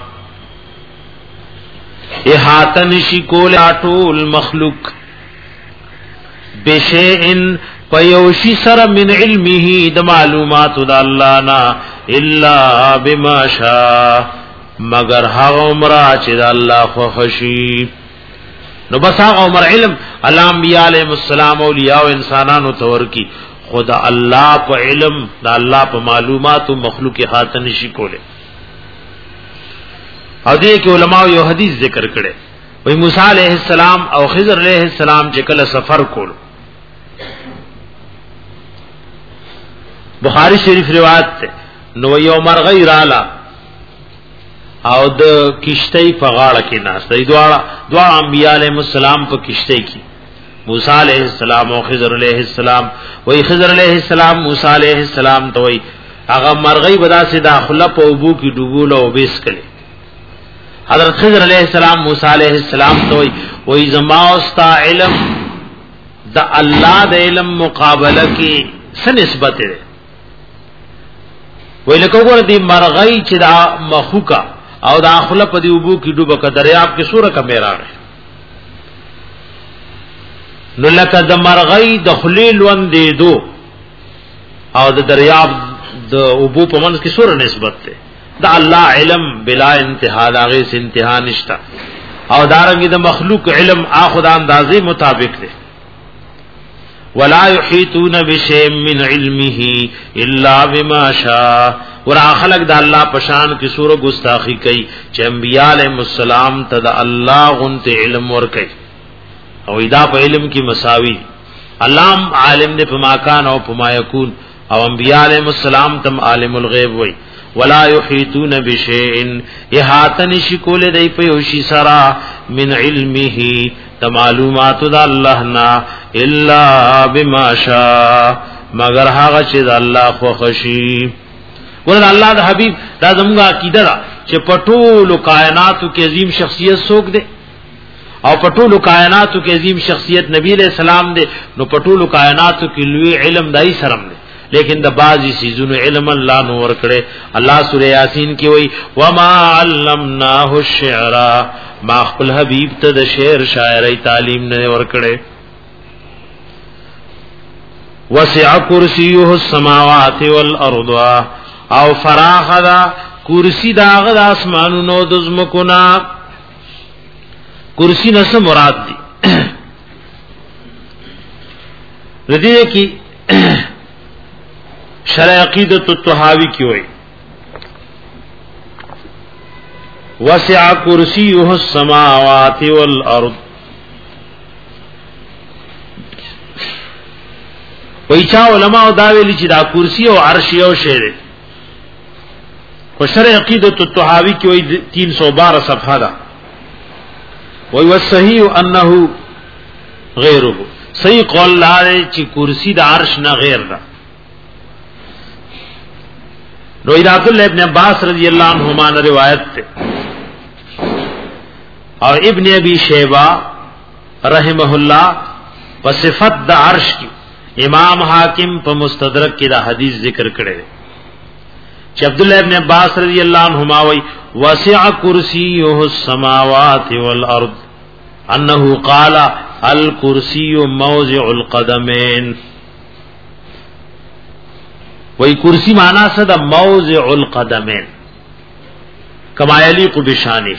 احاطه نشی کول ټول مخلوق بشیء پیوشی سر من علمه د معلومات د الله نا الا بما شاء مگر هغه عمر چې د الله خو خشي. نو بس هغه عمر علم الله انبیاء علیهم السلام اولیاء او انسانانو تور کی خدا الله په علم د الله په معلومات او مخلوق احاطه نشي کوله. او دې کې علماء یو حدیث ذکر کړي وای موسی علیہ السلام او خضر علیہ السلام چې کله سفر کولو بخاری شریف روایت ته نو یو مرغی رااله او د کشتی په غاړه کې ناشته ای دواړه دواړه انبیاء علیهم السلام په کشتی کې موسی علیہ السلام او خضر علیہ السلام وای خضر علیہ السلام موسی علیہ السلام ته وای هغه مرغی بدا سي داخله په اوبو کې ډوبول او بیس کړي. حضرت خضر علیہ السلام موسی علیہ السلام ته وای وای زما استا علم د الله د علم مقابله کې څه نسبت ده. وای لکه وګوره دی مرغی چې دا مخوکا او دا خپل په دی وبو کې ډوبه ک دریاب کې سوره کمیرا نو لکه د مرغی د خلیل وندې دو او د دریاب د وبو په منځ کې سوره نسبت ده. دا الله علم بلا انتها داغه سے انتها نشتا او دارنګ د مخلوق علم اخد اندازې مطابق ده. ولا يحيطون بشيء من علمه الا بما شاء. ورا خلق د الله پشان کی سور گستاخی کوي چې انبیاء علیهم السلام ته د الله غنت علم ور کوي او ادا په علم کی مساوی. الله عالم نه په ماکان او په ما یکون او انبیاء علیهم السلام تم عالم الغیب وای. ولا يحيطون بشيء احاطه شکول دی په یوشي سرا من علمه د معلومات د الله نا الا بما شاء مگر هغه چې د الله خو خشي. ورته الله د حبيب دا زموږه عقیده ده چې پټول کائناتو کې عظیم شخصیت څوک دی او پټول کائناتو کې عظیم شخصیت نبی علیہ السلام دی. نو پټول کائناتو کې لوی علم دای سرم دی لیکن د بعضی سيزونو علم الله نور کړي. الله سورہ یاسین کې وایي وما علمناه الشعر ما خپل حبیب ته د شعر شاعری تعلیم نه ور کړي. وسع کرسیه السماوات والارض او فراخ دا کرسی داغه د اسمانونو د زمکو نا. کرسی نه مراد دي ردی کی شرع عقیدت الطحاوی کی ہوئی وسع کرسیہ السماوات والارض. ویچا علماء داویلی چې دا کرسی او عرش یو شی دی. و شرع عقیدت الطحاوی کی ہوئی تین سو بارہ صفحہ دا. وی والصحیح انه غیره صحیح قول لاره چې کرسی دا عرش نه غیر دا. نو عبد الله ابن عباس رضی اللہ عنہما نے روایت تے اور ابن ابی شیبہ رحمہ اللہ په صفت د عرش کی امام حاکم په مستدرک کی دا حدیث ذکر کړي چې عبد الله ابن عباس رضی اللہ عنہما وی وسع کرسیه السماوات والارض انه قال الکرسی موضع القدمین. وی کرسی مانا صدا موضع القدمین کما یلیق بشانه.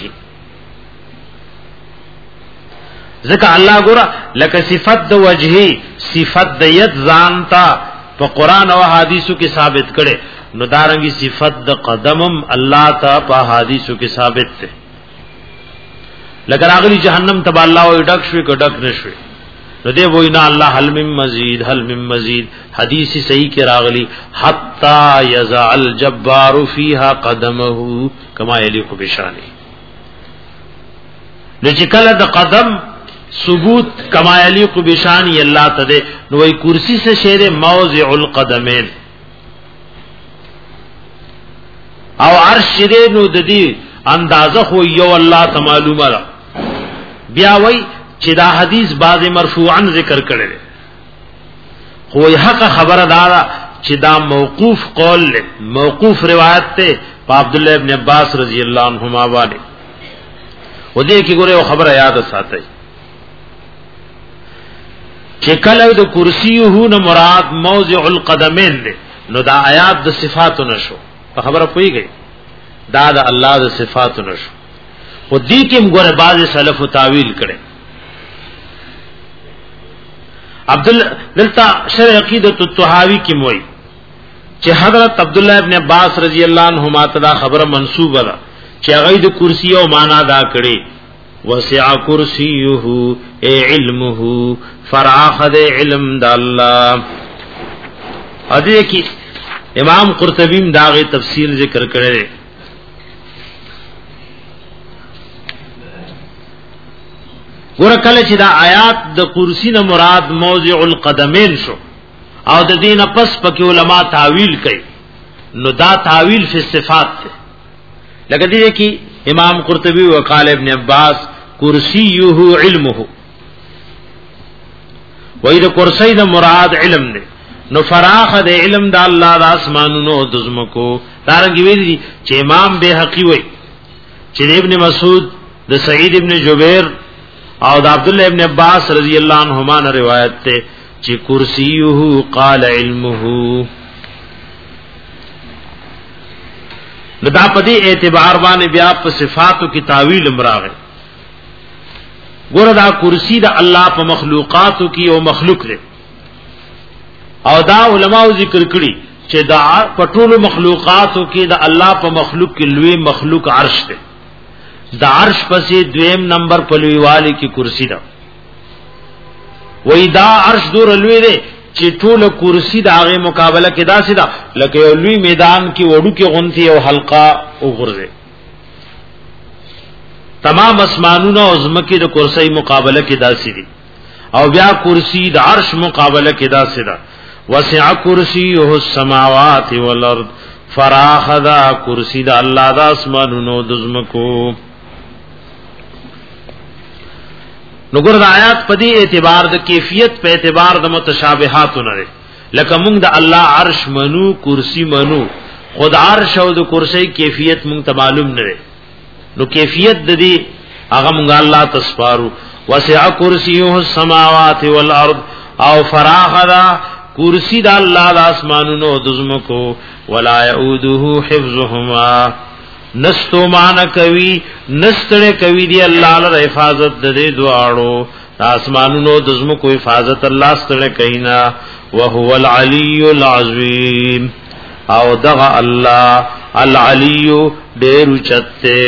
ذکر اللہ گورا لکه صفت د وجهی صفت د ید ځانتا په قران او حدیثو کې ثابت کړي نو دارنګي صفت د قدمم الله تا په حدیثو کې ثابت ده. لکه راغلی جهنم تبا الله او ډک شوی کو ډک نشوي نو دی وینا الله هل من مزید هل من مزید حدیث صحیح کې راغلی حتا یزع الجبار فیها قدمه کما یلیق بشانه نو چې کله د قدم ثبوت کما یلیق بشانه الله ته نو وی کرسی سے شعر موضع القدمین او عرش دې نو د دې اندازه خو یو الله ته معلومه ده بیا وی چې دا حدیث بعض مرفوعا ذکر کړي خو حق خبره دارا چې دا موقوف قول له موقوف روایت ته عبد الله ابن عباس رضی الله عنهما باندې و دې کې ګوره خبره یاد ساتئ چې کله د کرسی هو نه مراد موضع القدمین ده نو دا آیات د صفاتو نشو په خبره پويږي دا د الله د صفاتو نشو و دې کې موږ بعض سلف تعویل کړي عبد الله دلتا شرح عقیدۃ الطحاوی کی موئی چې حضرت عبد الله ابن عباس رضی الله عنهما ته خبره منسوبه ده چې هغه د کرسی او معنا دا کړي وسع کرسیه ای علمه فراخ د علم د الله ا دې کې امام قرطبی داغه تفسیر ذکر کړي ګور کله چې دا آیات د کرسی نه مراد موضع القدمین شو او د دین پس پکې علما تعویل کوي نو دا تعویل فی صفات ته لکه دې کې امام قرطبی وقال ابن عباس کرسیه علمه وې د کرسی نه مراد علم نه نو فراخ د علم د الله د اسمانونو د زمکو دارنګ ویلي چې امام بیهقی وای چې ابن مسعود د سعید ابن جبیر او د عبد الله ابن عباس رضی الله عنهما نے روایت ته چې کرسیه قال علمه لدا پدی اعتبار باندې بیا په صفاتو کی تعویل امراغه ګور دا کرسی د الله په مخلوقاتو کی او مخلوق دی او دا علماء ذکر کړي چې دا په ټولو مخلوقاتو کې د الله په مخلوق کې لوی مخلوق عرش دی دا عرش پسې دویم نمبر په لوی والی کی کرسی ده وای دا عرش دور لوی دی چې ټول کرسی د هغه مقابله کې داسې ده لکه یو لوی میدان کې وړو کې غونتی او حلقه وګرځي تمام اسمانونو او زمکه د کرسی مقابله کې داسې دي او بیا کرسی د عرش مقابله کې داسې ده وسع کرسیه السماوات والارض فراخ دا کرسی د الله د اسمانونو د زمکو نګور د آیات په دې اعتبار د کیفیت په اعتبار د متشابهات نه لکه موږ د الله عرش منو کرسی منو خود عرش او د کرسی کیفیت موږ ته معلوم نه نو کیفیت د دې هغه موږ الله تسپارو وسع کرسیه السماوات والارض او فراخ دا کرسی د الله د اسمانونو د زمکو ولا يؤوده حفظهما نستو معنا کوي نستړه کوي دی الله له حفاظت د دې دواړو اسمانونو د زمکو حفاظت الله ستړه کینا وهو العلی العظیم او دغه الله العلی ډېر چته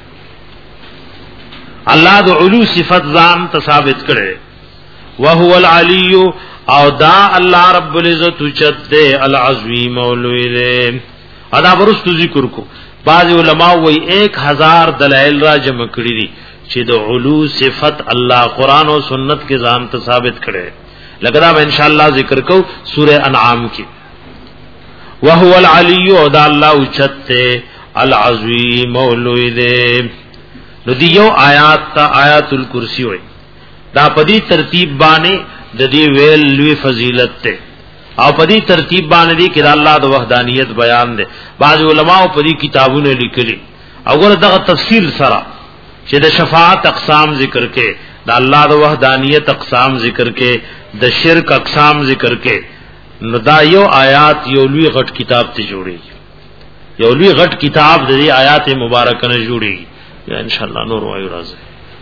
الله د علو صفات ځان ثابت کړي وهو العلی او دا الله رب العزت چته العظیم اولوی ادا ورستو ذکر کو بعض علماء وی ایک ہزار دلائل را جمع کړي دي چې د علو صفت الله قران او سنت کې ځان ته ثابت کړي لکه دا ان شاء الله ذکر کو سورہ انعام کې وهو العلی او دا الله اوچته العظیم اولوی دې نو دیو آیات تا آیات الکرسی وای دا پدی ترتیب باندې د دې ویل لوی فضیلت ته او پدی ترتیب باندې دی کې الله د وحدانیت بیان دی بعض علماء پدی کتابونه لیکلي او ګور دغه تفصیل سره چې د شفاعت اقسام ذکر کې د الله د وحدانیت اقسام ذکر کې د شرک اقسام ذکر کې نو دا یو آیات یو لوی غټ کتاب ته جوړي یو لوی غټ کتاب د دې آیات مبارکه نه جوړي یا ان شاء الله نور وایو راځي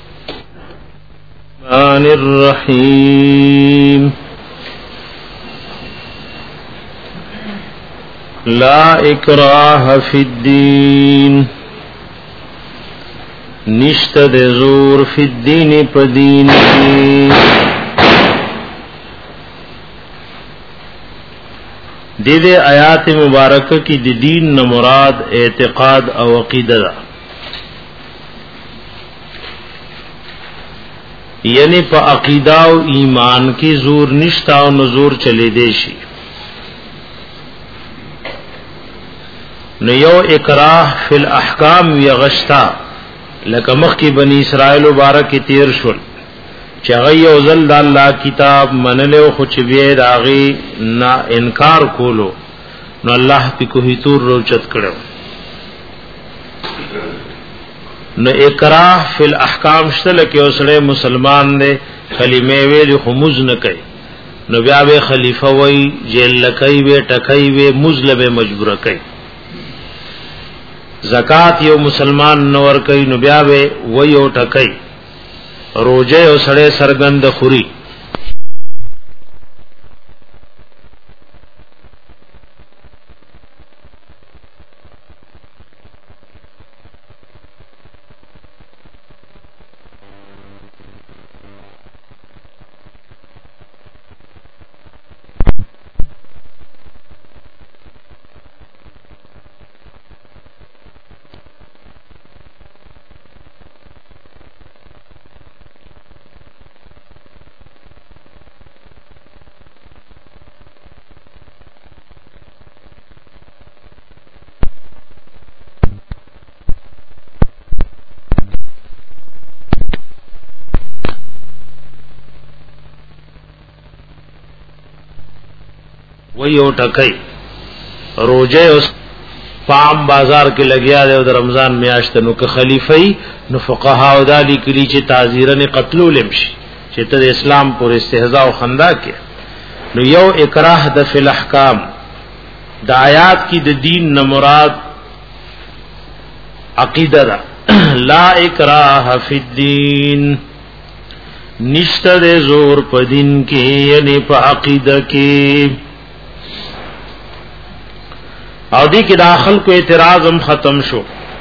الرحمن الرحیم لا اکراہ فی الدین نشت دے زور فی الدین پا دین کی دې دې آیات مبارکه کې د دین نه مراد اعتقاد او عقیده ده، یعنی په عقیده او ایمان کې زور نشتا او نزور چلی دی شي. نو یو اکراه فی الاحکام یغشتا لکه مخکی بنی اسرائیل مبارک تیر شول چې هغه یو ځل د الله کتاب منلو خو چې بیا داغي نه انکار کولو نو الله په کوهی تور روچت کړو. نو اکراه فی الاحکام شته لکه اوسړه مسلمان دی کلمې ویل خو مز نه کوي نو بیا به خلیفہ وای جیل لکای وی ټکای وی مزلبه مجبور کوي. زکات یو مسلمان نور کوي نو بیا به وای او ټکای. روزه اوسړه سرګند خوري وی او ټکای. روزه اوس پام بازار کې لګیا دی د رمضان میاشت نو که خلیفہ نو فقها او دالی کلی چې تعزیرن قتلول مشي چې ته د اسلام پر استهزاء او خندا کې نو یو اکراه د فی الاحکام د آیات کی د دین نه مراد عقیده ده. لا اکراه فی الدین نشته د زور په دین کې یعنی په عقیده کې. او دی کې داخل کو اعتراض هم ختم شو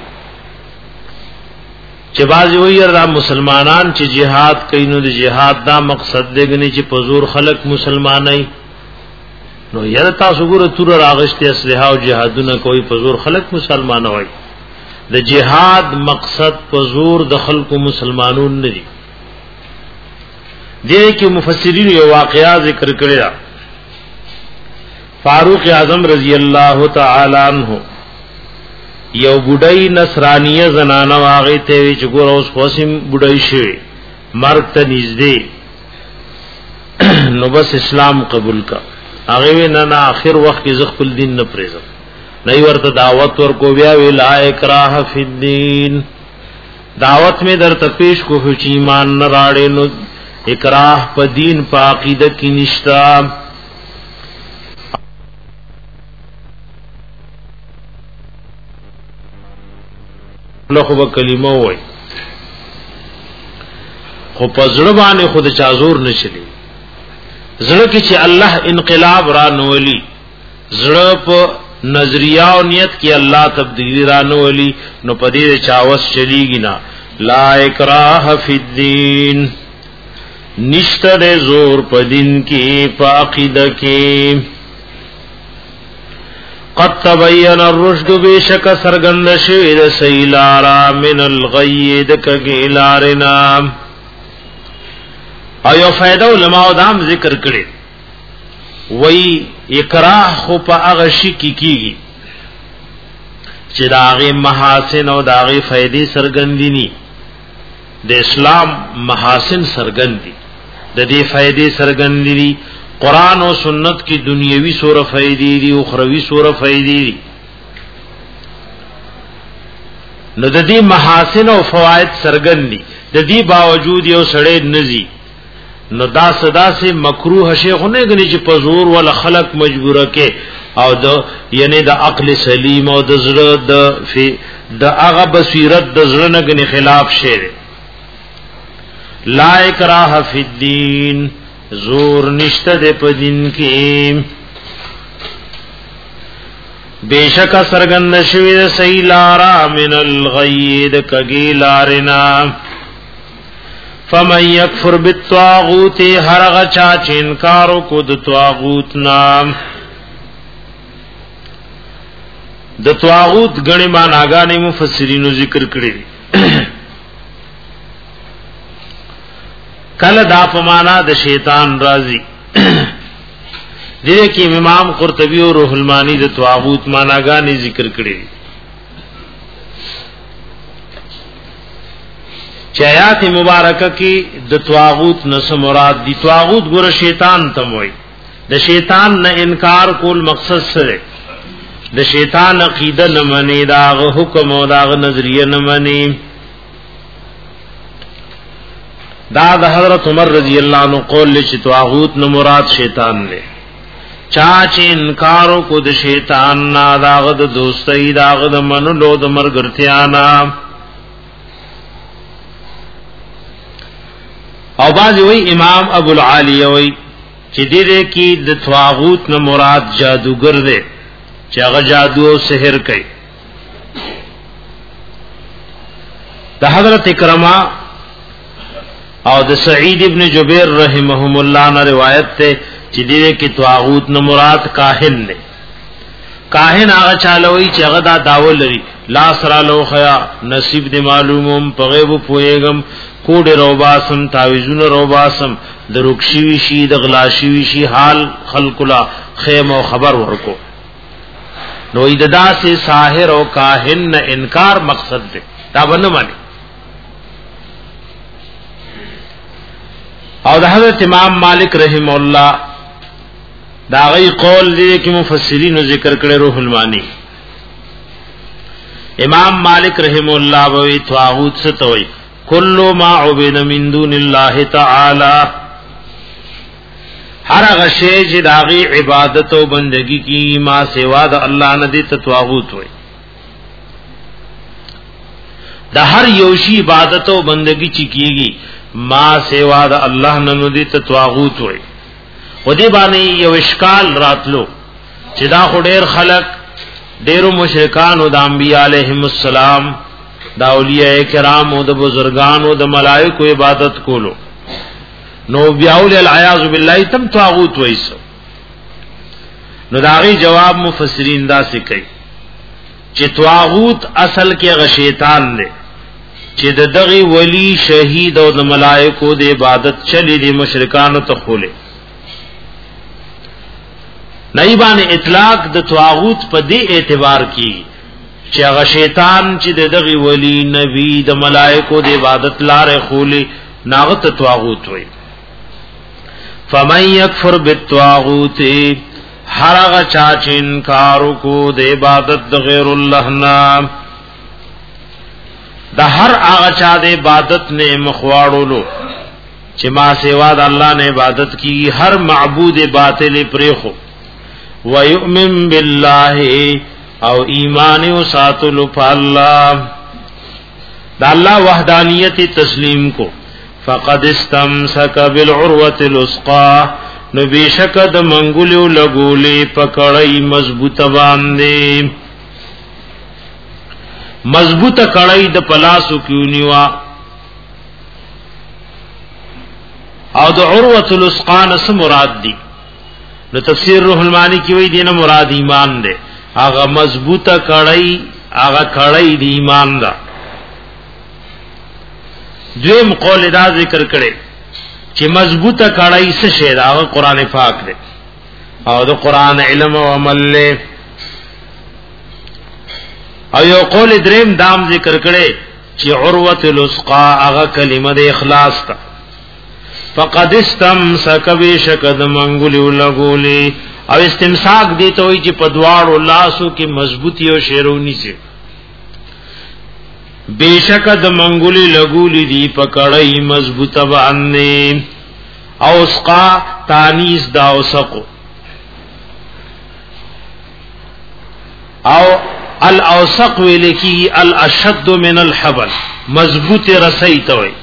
چې بازی وی را مسلمانان چې jihad کوي نو د jihad دا مقصد دګنی چې پزور خلق مسلمانای نو یره تاسو ګوره تور راغشته اسلحه او jihadونه کوئی پزور خلق مسلمان وای. د jihad مقصد پزور د خلق مسلمانون نه دي. دې کې مفسرین یو واقعا ذکر کړی فاروق اعظم رضی اللہ تعالی عنہ یو بډای نصرانیه زنانه واغې ته چې ګور اوس قسم بډای شي مرګ ته نږدې نو بس اسلام قبول کا هغه نه نه اخر وخت کې ز خپل دین نه پریزم نه ورته دعوت ورکو بیا ویلا اکراه فی الدین دعوت میں در تپیش کو چې ایمان نه راړې نو اکراه په دین په عقیده کې نشتا. نو خو به کلمه وای خو پزړه باندې خود چا زور نشلی. زړه کې چې الله انقلاب را نولی زړه په نظریه او نیت کې الله تبدیلی را نولی نو پدې چاوس چلیږي نه. لا اکراه فی الدین نشته زور په دین کې په عقیده کې. قد تبین الرشد بیشک سرگند شوید سیلارا من الغید کگیلارنا. ایو فائدہ علماء دام ذکر کرے وی اکراہ خو پا اغشی کی کی گی چی داغی محاسن او داغی فائدی سرگندی نی د اسلام محاسن سرگندی د دې فائدې سرگندی نی. قرآن و سنت کی دنیاوی سور فائدی دی اخروی سور فائدی دی نو د دې محاسن او فواید سرګندی د دې باوجود یو سړی نزی نو دا صدا سے مکروه شی خو نه غنی چې پزور ول خلق مجبوره کې او د یعنی د عقل سلیم او د زړه د د هغه بصیرت د زړه نه غنی خلاف شی لا اکراه فی الدین زور نشته د پدین کې بیشک سرګند شوی د سیلارا من الغید کگی لارنا. فمن یکفر بالطاغوت هرغ چا چې انکار کو د طاغوت نام د طاغوت غنی معناګانې مفسرینو ذکر کړي کله دا په معنا د شیطان راضی دغه کې امام قرطبی او روح المانی د طاغوت معناګانې ذکر کړي چایات مبارکه کې د طاغوت نس مراد دی طاغوت ګره شیطان تم وای د شیطان نه انکار کول مقصد سره د شیطان عقیده نه منی دا حکم او دا نظریه نه منی دا د حضرت عمر رضی الله عنه قول چې طاغوت نه مراد شیطان دی چا چې انکار کو د شیطان نه داغه د دوستۍ داغه د منلو د مرګرتیا نه او باز وی امام ابو العالی وی چې دې کې د طاغوت نه مراد جادوګر دی چې هغه جادو او سحر کوي د حضرت اکرمہ او د سعید ابن جبیر رحمهم الله نے روایت ته چې دې کې طاغوت نه مراد کاهن دی کاهن هغه چالووي چې هغه دا داو لري لا سره لو خیا نصیب دې معلومم په غیب پويګم کوډ روباسم تعویذونه روباسم د رکشي وشي د غلاشي وشي حال خلق لا خیم او خبر ورکو نو ایددا سے ساحر او کاهن نه انکار مقصد دی دا ونه مانی او د حضرت امام مالک رحم الله دا غي قول دی چې مفسرین ذکر کړي روح المانی امام مالک رحم الله وی طاغوت ستوي کل ما عبد من دون الله تعالی هر هغه شی چې داغي عبادت او بندگی کی ما سوا د الله نه دي طاغوت وي د هر یو شی عبادت او بندگی چې کیږي ما سوا د الله نه دي طاغوت وي و دې باندې یو اشکال راتلو چې دا خډیر خلق ډیرو مشرکان او د انبیاء علیهم السلام دا اولیاء کرام او د بزرگان او د ملائکه عبادت کولو نو بیاول العیاذ بالله تم طاغوت وایسو نو داغي جواب مفسرین دا څه کوي چې طاغوت اصل کې غ شیطان دی چې د دغه ولی شهید او د ملائکه د عبادت چلی دي مشرکان ته خوله نایبان اطلاق د طاغوت په دې اعتبار کې چې هغه شیطان چې دغه ولی نبی د ملائکه د عبادت لارې خولي ناغت طاغوت وي فمن یکفر بالطاغوت هر هغه چا چې انکار کو د عبادت د غیر الله نه د هر هغه چا د عبادت نه مخواړولو چې ما سوا د الله نه عبادت کی هر معبود باطل پرېخو ويؤمن بالله او ایمان او ساتلو په الله د الله وحدانیت تسلیم کو فقد استمسك بالعروه الوثقا نو بشک د منګولو لګولې پکړې مضبوطه باندې مضبوطه کړې د پلاسو کیونیوا او د عروه الوثقا نس مراد دي نو تفسیر روح المانی کی وی دینه مراد ایمان ده هغه مضبوطه کړی هغه کړی دی ایمان دا دویم قول دا ذکر کړي چې مضبوطه کړی څه شی دا قرآن پاک دی او د قرآن علم او عمل له او یو قول دریم دام ذکر کړي چې عروه الوثقا هغه کلمه د اخلاص تا فقد استمسك بشکد منګول لګولې او استمساک دی ته وي چې په دواړو لاسو کې مضبوطی او شیرونی سي بشک د منګولي لګولې دی پکړې مضبوطه باندې او اسقا تانیس دا اوسقو او الاوسق ولکی الاشد من الحبل مضبوط رسۍ ته وي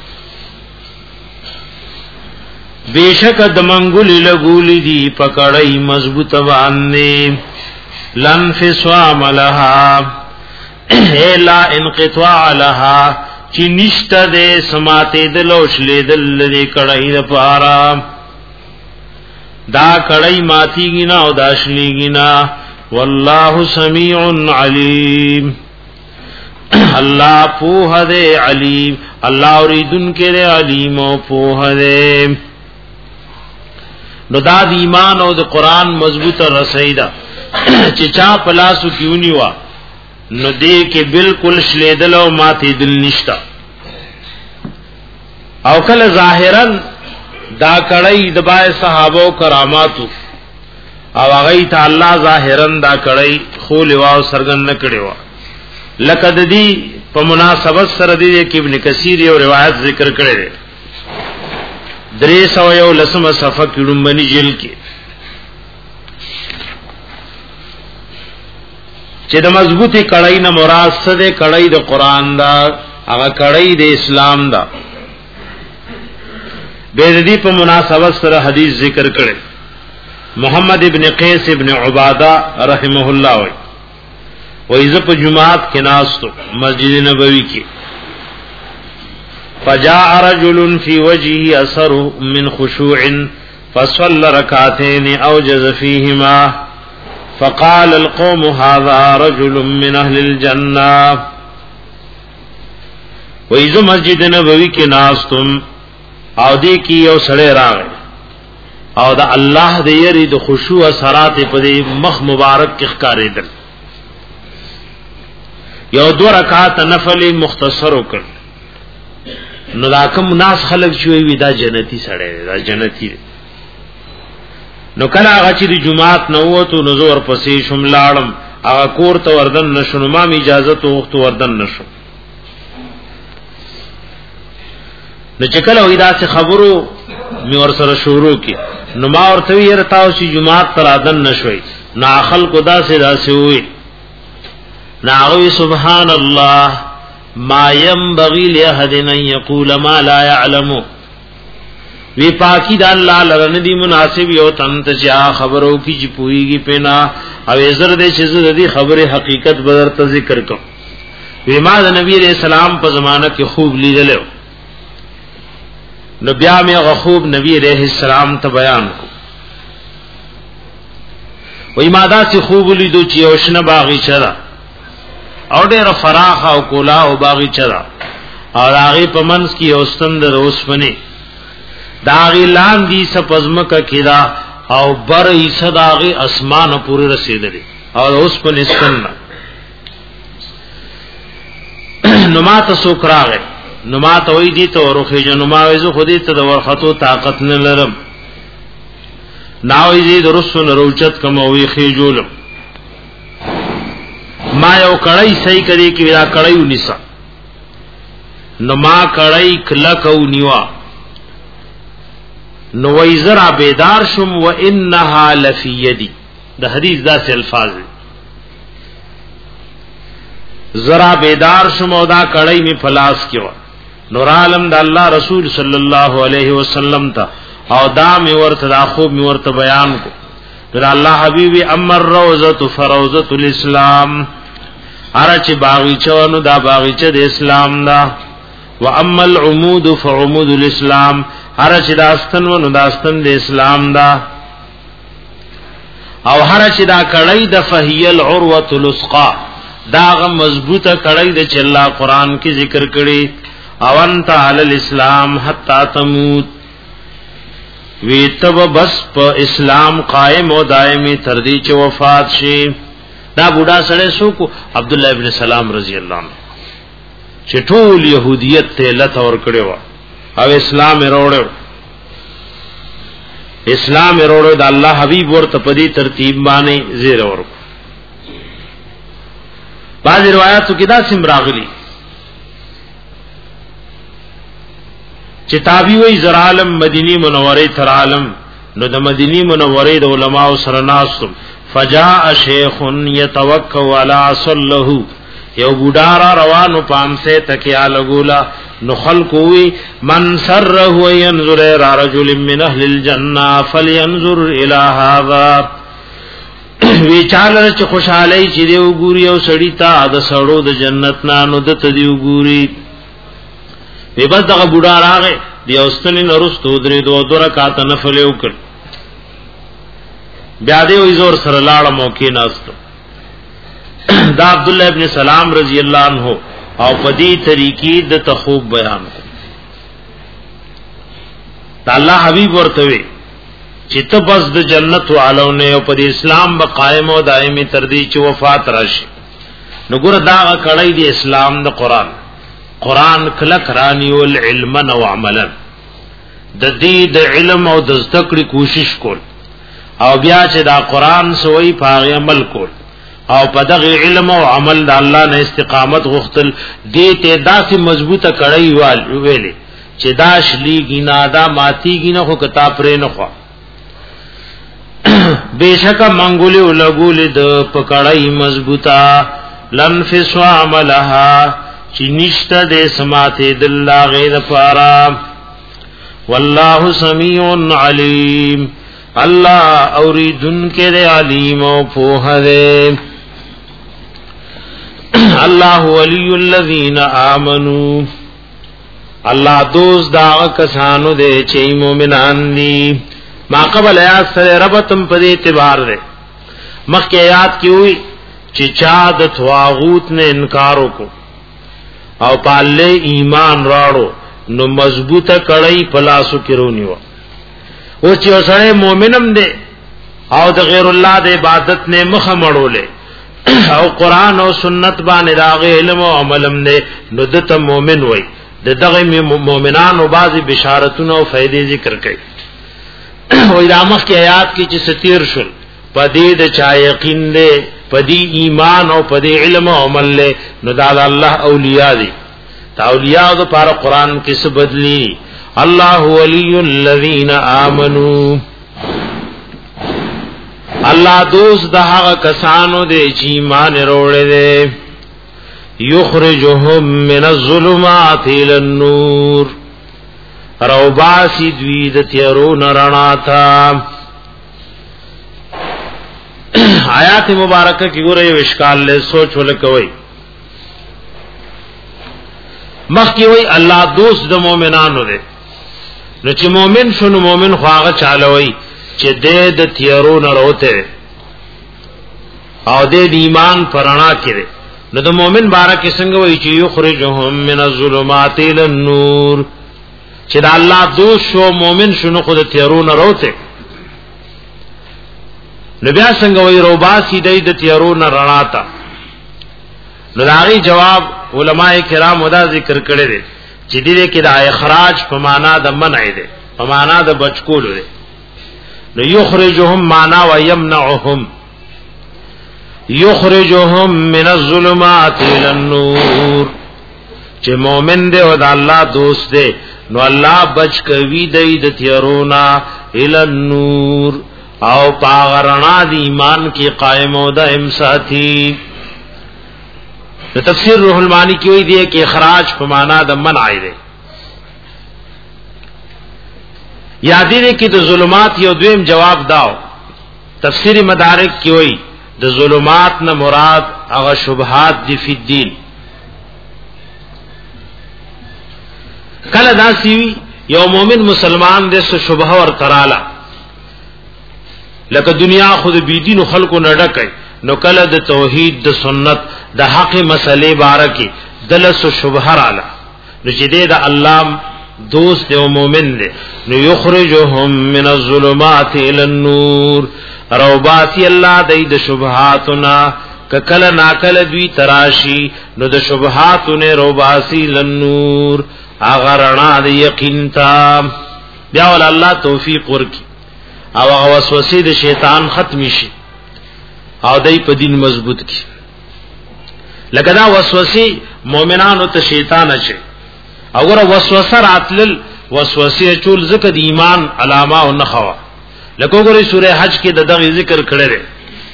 بیشک د منګولې لګولې دی پکړې مضبوطه باندې لن فسوام لها الا انقطاع لها چې نشته د سماته د لوشلې د لې کړې د پارا دا کړې ماتیږي نه او داشلېږي نه والله سميع عليم الله پوه دے علیم الله اوریدن کې دے علیم او پوه دے. نو دا د ایمان او د قران مضبوطه رسیدا چې چا پلاسو کیونی وا نو دې کې بالکل شلیدل او ماته دل نشتا. او کله ظاهرا دا کړی د بای صحابه کراماتو او هغه ته الله ظاهرا دا کړی خو لوا سرګن نه کړي وا لکه د دې په مناسبت سره دې کې ابن کثیر یو روایت ذکر کړی دی درې سو یو لسمه صفحه کې لومبني جیل کې چې د مضبوطی کړای نه مراد څه ده کړای د قران دا هغه کړای د اسلام دا به دې په مناسبت سره حدیث ذکر کړي. محمد ابن قیس ابن عباده رحمه الله وی وایزه په جمعات کې ناستو مسجد نبوي کې فجاء رجل في وجهه اثر من خشوع فصلى ركعتين اوجز فيهما فقال القوم هذا رجل من اهل الجنه. وایزه مسجد نبوي کې ناستم او دې کې یو سړی راغی او دا الله دې یری د خشوع اثرات په دې مخ مبارک کې ښکارېدل. یو دو رکعات نفل مختصر وکړ نو دا کوم ناس خلق شوی وی دا جنتی سړی دا جنتی دی. نو کله هغه چې د جمعات نو وته نزور پسې شم لاړم هغه کور ته وردن نشو ما اجازه ته وخت وردن نشو. نو چې کله وی دا څه خبرو می ور سره شروع کی نو ما ورته یې رتاو چې جمعات تر اذن نشوي نا خلق دا سه دا سه وي نعوذ سبحان الله ما ينبغي لاحد ان يقول ما لا يعلم. وی پاکی د الله لره ندی مناسب یو تن ته چا خبرو کی چې پويږي پنا او زر دې چې زر دې خبره حقیقت بدر ته ذکر کو. وی ما د نبی رسول الله په زمانہ کې خوب لیدل نو بیا می غخوب نبی علیہ السلام ته بیان کو. وی ما دا چې خوب لیدو چې اوشنه باغی چرا او ډېر فراخ او کولا او باغی چرا او هغه په منس کې اوستند روسپنی داغی لاندې سپزمک کېدا او بر ایسه داغی اسمان پورې رسیدلی او اوس په نسکن نو ما ته سوکراغه نو ما ته وې دي ته ورخه جنو ما وې خو دې ته د ورخطو طاقت نه لرم ناوې دې درسو نه روچت کوم وې خېجولم ما یو کړای صحیح کړي کې دا کړای ونیسا نو ما کړای کلا کو نیوا نو وې زرا بیدار شم و انها لفی یدی د حدیث دا سه الفاظ زرا بیدار شم او دا کړای می فلاس کیوا نور عالم د الله رسول صلی الله علیه وسلم تا او دا می ورته دا خوب می ورته بیان کو در الله حبیبی امر روزه فروزه الاسلام ارچ باغیچه نو دا باغیچه د اسلام دا و اما العمود فعمود الاسلام ارچ داستن نو داستن د اسلام دا او هرچ دا کړی د فهی العروه الوثقا دا غ مضبوطه کړی د چې الله قران کې ذکر کړي او انت علی الاسلام حتا تموت وی تب بس په اسلام قائم او دائمی تر دې چې وفات شي. دا بوډا سره سو کو عبد الله ابن سلام رضی الله عنه چې ټول يهوديت ته لته ور کړو او اسلام وروړو اسلام وروړو د الله حبيب ورته په دې ترتیب باندې زیر ورکو. بعض روایتو کې دا سم راغلي چې تابعی وی زر عالم مدینی منوره تر عالم نو د مدینی منوره د علماء سره ناسم فجاء شیخ یتوکل علی صلہ یو بوډارا روانو پامسه تکیا لګولا نو خلق وی من سره ينظر الى رجل من اهل الجنه فلينظر الى هذا وی چاله چې خوشاله چې دی وګوري او سړی ته د سړو د جنت نه نو د ته دی وګوري. وی بس دغه بوډا راغی دی اوستنی نرستو درې دوه دوه رکعات نفل وکړ بیا دې وې زور سره لاړه موکې ناستو دا عبد الله ابن سلام رضی اللہ عنہ او پدی طریقې د تخوب بیان کو دا الله حبیب ورته وی چې ته بس د جنت والونه او په اسلام به قائم او دائمي تر دې چې وفات راشي. نو ګور دا کړی دی اسلام د قران قران کله کرانی ول علما او عملا د دې د علم او د ذکر کوشش کول او بیا چې دا قران سوې په عمل کول او په دغه علم او عمل د الله نه استقامت غختل دې ته داسې مضبوطه کړی وال ویلې چې دا شلی گینا دا ماتی گینا خو کتا پرې نه خو بیشک منګولې لګولې د پکړای مضبوطه لنفس عملها چې نشته د سماته د الله غیر پارا والله سمیع علیم الله اوریدن کې د علیم او په هده الله ولی الذین آمنوا الله دوست دا کسانو دے چې مومنان دي. ما قبل آیات سره ربطم په اعتبار ده مخکې آیات کې وی چې چا د طاغوت نه انکار وکړو او پاله ایمان راړو نو مضبوطه کړی پلاسو کې رونیو او چې سره مؤمنم دي او د غیر الله د عبادت نه مخ مړولې او قران او سنت باندې راغې علم او عملم نه نو دته مؤمن وای د دغه مؤمنانو بعضی بشارتونه او فائدې ذکر کړي. وې د امخ کې آیات کې چې ستیر شول پدې د چا یقین دې پدې ایمان او پدې علم او عمل له نو د الله اولیاء دي. تا اولیاء د پر قران کې څه بدلی الله ولی الذین آمنو الله دوست د هغه کسانو دې چې ایمان وروړي دي یخرجهم من الظلمات الى النور روباسی دوی د تیرون رڼا تا. آیات مبارکه کی ګوره یو اشکال له سوچ ولکوي مخکې وی الله دوست د مؤمنانو دی نو چې مؤمن شنو مؤمن خو هغه چالوي چې د تیرون راوته او د ایمان پرانا کړي. نو د مؤمن بارک څنګه وای چې یخرجهم من الظلمات الى النور چې د الله دوست شو مؤمن شنو خود تیرون راوته نو بیا څنګه وای روباسی د تیرون رڼاتا. نو داغي جواب علماء کرام ودا ذکر کړی دي چې دې کې د اخراج په معنا د منع دی په معنا د بچکول دی. نو یخرجهم معنا و یمنعهم یخرجهم من الظلمات الى النور چې مؤمن دی او د الله دوست دی نو الله بچ کوي د تیرونا الى النور او پاغرنا دی ایمان کی قائم او دائم ساتي. د تفسیر روح المانی کی وی دی کہ اخراج په معنا د منع دی یادی دی کی د ظلمات یو دویم جواب داو. تفسیر مدارک کی وی د ظلمات نه مراد هغه شبهات دی فی الدین. کله داسی یو مومن مسلمان دې څه شبهه ور تراله لکه دنیا خود بی دین خلقو نډکای نو کله د توحید د سنت د حق مسلې بارکی دلس شبهه رااله نو چې دې د الله دوست او مومن دې نو یخرجهم من الظلمات الى النور روباتی الله دای د شبهاتنا ککل ناکل دوی تراشی نو د شبهاتونه روباسی لنور اغرنا د یقین تا بیا ول الله توفیق ورکی او هغه وسوسه د شیطان ختم شي او دای په دین مضبوط کی. لکه دا وسوسه مؤمنانو ته شیطان اچي او ګره وسوسه راتل وسوسه چول زکه د ایمان علامه او نخوا لکه ګورې سوره حج کې د دغه ذکر کړی دی.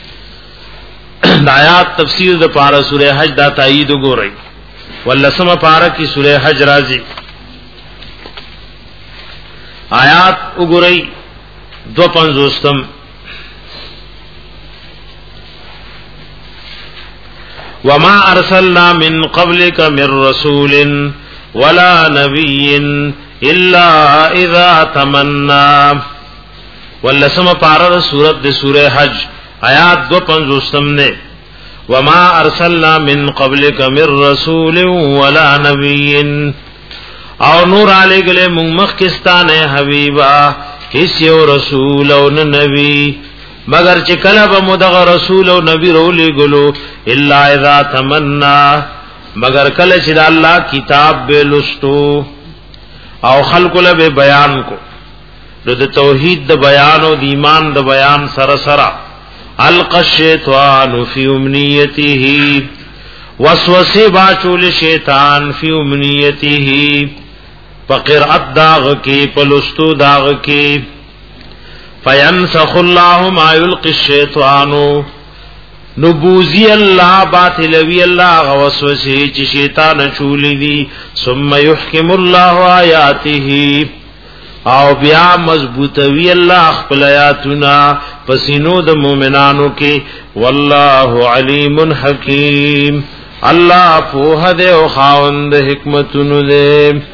د آیات تفسیر د پارا سوره حج دا تایید وګورئ ولسمه پارا کې سوره حج راځي آیات وګورئ دو پنځوستم وما ارسلنا من قبلك من رسول ولا نبي الا اذا تمنى ولسم پارا سورت د سوره حج آیات دو پنځوستم نے وما ارسلنا من قبلك من رسول ولا نبي او نور علی گلے مخکستان حبیبا هیڅ یو رسول او نبی مگر چې کله به مدغ رسول او نبی رولې ګلو الا اذا تمنا مگر کله چې الله کتاب به لستو او خلق له بیان کو د توحید د بیان او د ایمان د بیان سره سره القى الشیطان فی امنیته وسوسه باچول شیطان فی امنیته فقرات داغ کی پلستو داغ کی فینسخ الله ما یلقی الشیطان نبوزی اللہ باطلوی اللہ غوسوسی چی شیطان چولی دی ثم یحکم اللہ آیاته او بیا مضبوطوی اللہ اخپل آیاتنا پسینو د مومنانو کی واللہ علیم حکیم اللہ پوہ دے و خاوند حکمتنو دے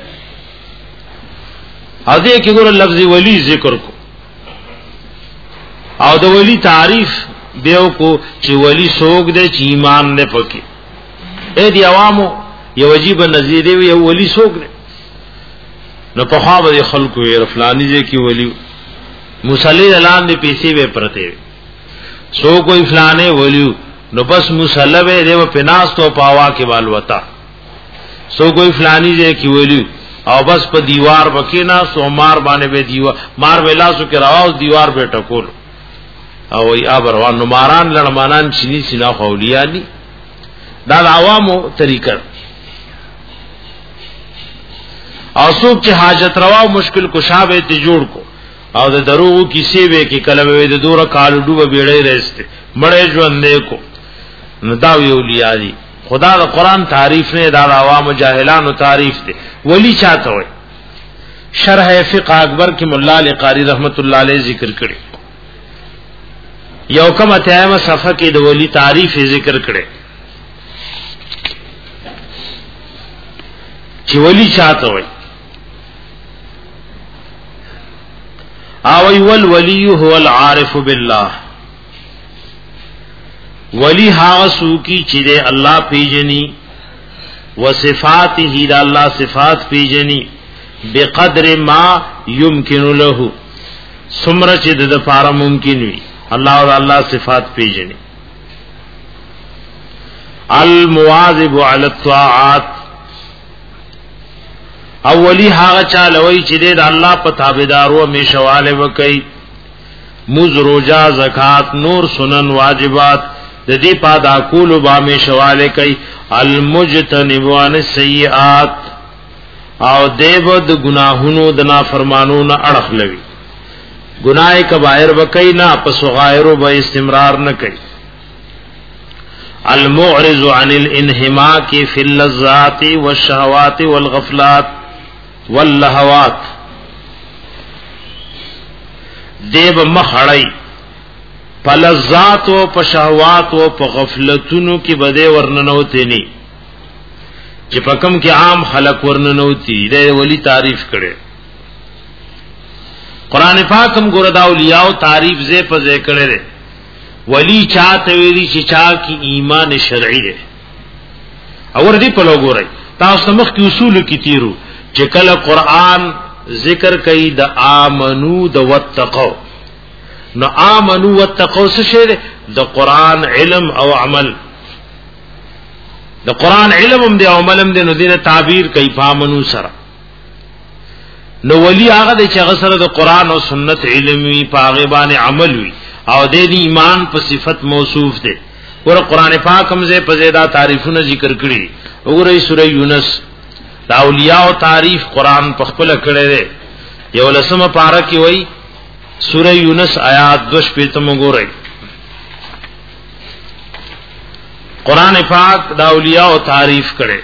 او دے کی گور لفظ ولی ذکر کو او د ولی تعریف دیو کو چې ولی سوګ دے چې ایمان نه پکې اے دی عوامو یو عجیب نظیر دی یو ولی سوګ دے نو په خوا به خلکو یې رفلانی دې کې ولی مصلی اعلان دې پیسې به پرته سو کوئی فلانه ولی نو بس مصلی دې په پناس تو پاوا کې والوتا سو کوئی فلانی دې کې ولی او بس په دیوار بکینا سو مار باندې به دیوار مار ویلا سو کې راو دیوار به ټکول او ای ابروان نو ماران لړمانان چینی سینا خولیان دي دا عوامو طریقه او څوک چې حاجت روا او مشکل کشابه ته جوړ کو او د دروغ کیسې به کې کلمه د دوره کال ډوبه بیړې رسته مړې ژوندې کو نو دا ویو لیادي خدا د قران تعریف نه دا عوام جاهلانو تعریف دي ولی چاته وي شرح فقہ اکبر کې مولا علی قاری رحمت الله علیه ذکر کړي یو کم اتیامه صفحه کې د ولی تعریف ذکر کړي چې ولی چاته وي او ول ولی هو العارف بالله ولی هغه سوکی چې د الله پیژني وصفاته د الله صفات پیژني بقدر ما يمكن له سمره چې د لپاره ممکن وي الله او الله صفات پیژني المواظب على الطاعات اولی هغه چالوي چې د الله په تابعدارو میشواله وکي مز روزه زکات نور سنن واجبات د دې پادا کول با میشواله کوي المجتنب عن السيئات او دیو د گناهونو د نافرمانو نه اڑخ لوي گناہ کبائر وکي نه په صغائر به استمرار نه کوي المعرض عن الانهماك في اللذات والشهوات والغفلات واللهوات دیو مخړی پلذات او پشهوات او په غفلتونو کې بده ورننوتی ني چې پکم کې عام خلق ورننوتی د ولی تعریف کړي قران پاک هم ګور دا اولیاء تعریف زې په ځای کړي ولی چاته ویلي چې چا کې ایمان شرعي ده اور دې په لګورای تاسو مخ کې اصول کې تیرو چې کله قران ذکر کوي د امنو د وتقو نو امنو وتقو څه شی ده د قران علم او عمل د قران علم هم دی او عمل هم دی نو دینه تعبیر کوي فامنو سره نو ولی هغه د چې سره د قران او سنت علمي پاغه باندې عمل وي او د ایمان په صفت موصوف دی ور قران پاک هم زه په زیاده تعریفونه ذکر کړی وګورئ سوره یونس دا اولیاء او تعریف قران په خپل کړی دی یو لسمه پارا کې وای سوره یونس آیات دوش پیتم وګورئ قران پاک دا اولیاء او تعریف کړي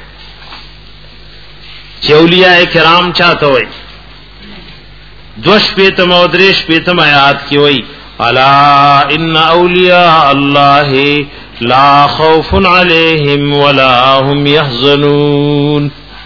چې اولیاء کرام چاته وای دوش پیتم او دریش پیتم آیات کې وای الا ان اولیاء الله لا خوف عليهم ولا هم يحزنون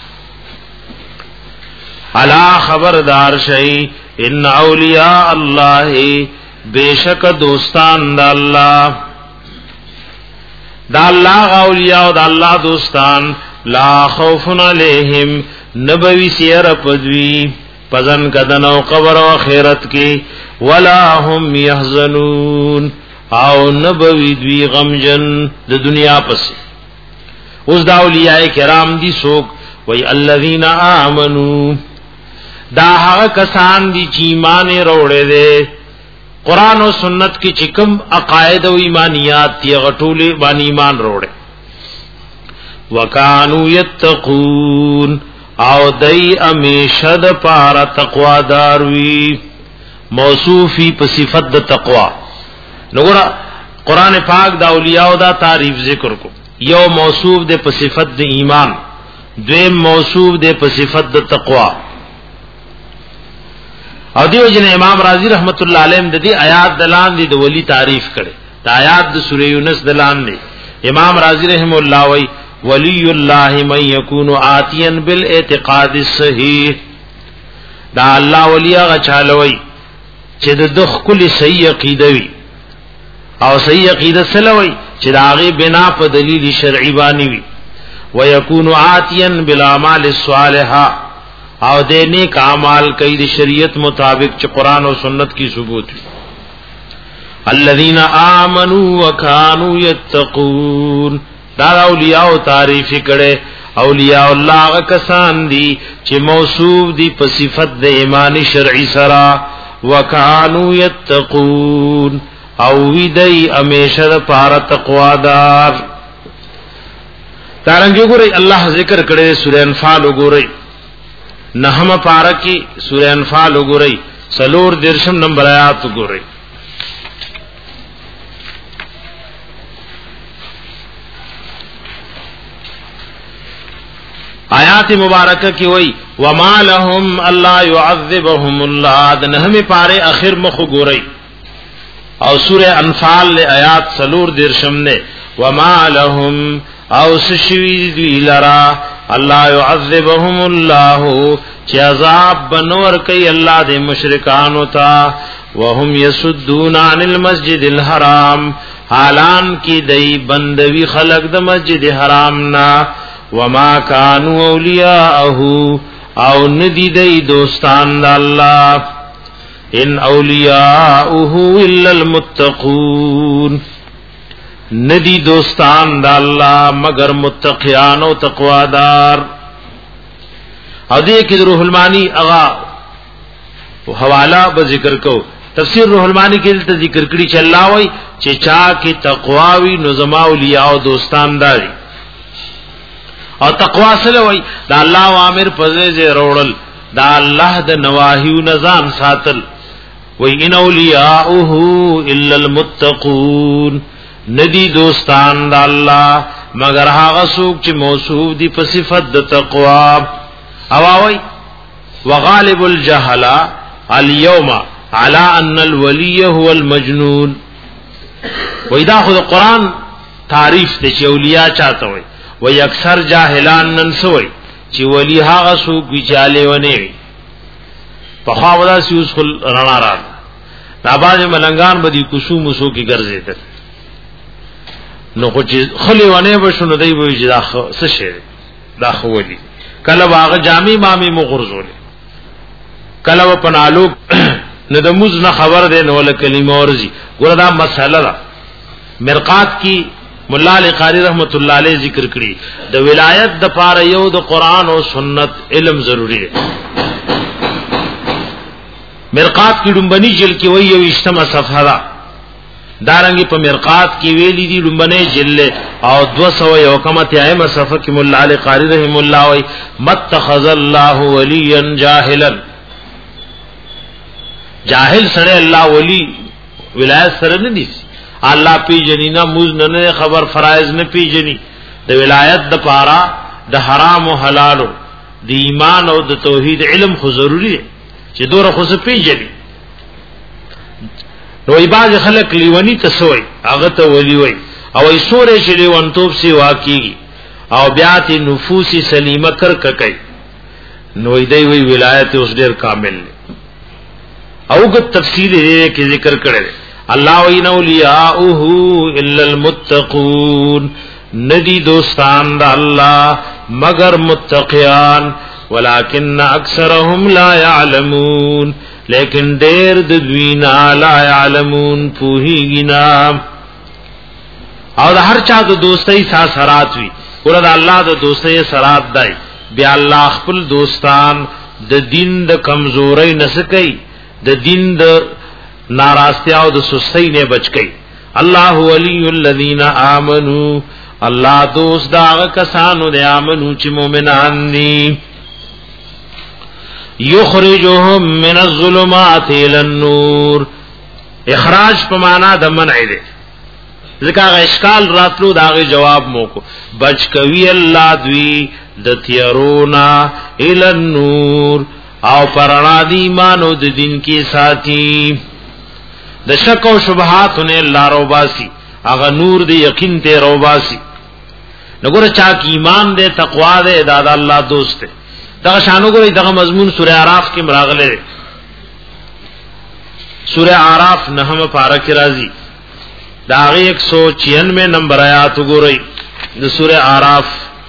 الا خبردار شئی ان اولیاء الله بیشک دوستان د الله دا الله اولیاء او دا الله دوستان لا خوف علیہم نبوی سیر پدوی پزن کدن او قبر او آخرت کی ولا هم یحزنون او نبوی دوی غمجن د دنیا پس. اوس دا اولیاء کرام دی سوک وی الذین آمنو دا هغه کسان دی چې ایمان وروړي دي قرآن او سنت کی چکم عقاید او ایمانیات دی غټولې باندې ایمان وروړي وکانو یتقون او دای امیشه د پاره تقوا دار وی موصوفی په صفت د تقوا. نګور قرآن پاک دا اولیاء او دا تعریف ذکر کو یو موصوف د په صفت د ایمان دویم موصوف د په صفت د تقوا. او دیو جن امام رازی رحمت الله علیه د دې آیات دلان دي د ولی تعریف کړي د آیات د سوره یونس دلان دي. امام رازی رحم الله وی ولی الله من یکون آتیا بالاعتقاد الصحیح دا الله ولی هغه چالوي چې د دخل صحیح عقیده وي او صحیح عقیده سلوي چې دا هغه بنا په دلیل شرعي باندې وي ويكون آتيا بالاعمال الصالحه او دې نیک اعمال کوي د شریعت مطابق چې قران او سنت کی ثبوت وي. الذين آمنوا وكانوا يتقون دا اولیاء او تعریف کړي اولیاء الله کسان دي چې موصوف دي په صفت د ایمان شرعي سره وكانوا يتقون او وی دی امیشه پار تقوا دار. دارنګه ګورئ الله ذکر کړي سورہ انفال وګورئ نحم پارکی سورہ انفال وګورئ سلور درشم نمبر آیات وګورئ. آیات مبارکہ کی وئی وما لهم الا يعذبهم الله د نحم پاره اخر مخ وګورئ او سورہ انفال لے آیات سلور درشم نے وما لهم او سشوی دی لرا اللہ يعذبهم الله چی عذاب بنور کئی اللہ دے مشرکانو تا وهم يسدون عن المسجد الحرام حالان کی دی بندوی خلق د مسجد حرامنا وما كانوا اولیاءه او ندی دی دوستان دا اللہ ان اولیاؤه الا المتقون ندی دوستان دا اللہ مگر متقیان و تقوادار. او دې کې روح المانی اغا حوالہ به ذکر کو تفسیر روح المانی کې ته ذکر کړي چې الله وای چې چا کې تقوا وی نو زما اولیاء او دوستان داري او تقوا سره وای دا الله اوامر پزې وروړل دا الله د نواهیو نظام ساتل وی ان اولیاؤه الا المتقون ندی دوستان دا اللہ مگر هغه څوک چې موصوف دي په صفت د تقوا. اواوی وغالب الجهل اليوم على ان الولي هو المجنون وای دا خو قرآن تعریف ته چې اولیاء چاته وای وای اکثر جاهلان نن سوی چې ولی هغه څوک ویچاله ونی وي په خواودا سیوس خل رڼا را دا باز ملنګان بدی کوسو مسو کی ګرځیدل نو خو چې خلی ونه بشنو دی وی چې دا څه شي دا خو ولي کله واغه جامع مامي مغرزول کله په نالو نه د موز نه خبر ده نو له کلمه ورزي ګور دا مسله ده. مرقات کی مولا علی قاری رحمت الله علیه ذکر کړي د ولایت د پاره یو د قران او سنت علم ضروری دی. مرقات کی ډمبني جل کې وی یو اجتماع صفحه ده دارنګي په مرقات کې ویلي دي ډمبنه جل او دو سو یو کمته ایمه صفحه کې مولا علی قاری رحم الله وی متخذ الله ولیا جاهلا جاهل سره الله ولی ولایت سره نه دي الله پی جنینا موز نه خبر فرایض نه پی جنی د ولایت د پارا د حرام او حلال د ایمان او د توحید علم خو ضروری دی چې دوره خو څه پی جنی. نو ایباز خلق لیونی تسوی هغه ته ولی وای او ای سورې چې لیوان توپ سی واقعي او بیات نفوس سلیمه کر ککای نو دی وی ولایت اوس ډیر کامل او کو تفصیل یې کې ذکر کړل الله وین اولیاءه الا المتقون، ندی دوستان دا اللہ مگر متقیان، ولکن اکثرهم لا يعلمون، لیکن دیر دوینا لا يعلمون پوہیگینا. او دا ہر چاہ دا دوستی سا سرات وی ورد اللہ دا دوستی سرات دائی بیا اللہ خپل دوستان دا دین دا کمزوری نسکی، دا دین دا ناراستیاو دا سستی نے بچ گئی. اللہ ولی الذین آمنو، اللہ دوست دا آغا کسانو دے آمنو چی مومنان دی. یخرجهم من الظلمات الى النور، اخراج پمانا دا منع دے، ذکا آغا اشکال راتلو دا آغا جواب موکو، بچ کوی اللہ دوی دا تیرونا الى النور، او پرانا دی ایمانو دا دین کی ساتھی. د شک او شبہات نے اللہ روباسی، اغا نور دے یقین تے روباسی. نگور چا کی ایمان دے تقوا دے دادا اللہ دوست دے. دا شانو گوری دا مضمون سورہ عراف کے مراغلے دے. سورہ عراف نہم پارک رازی دا آغی ایک سو چینوے نمبر آیات گوری دا سورہ عراف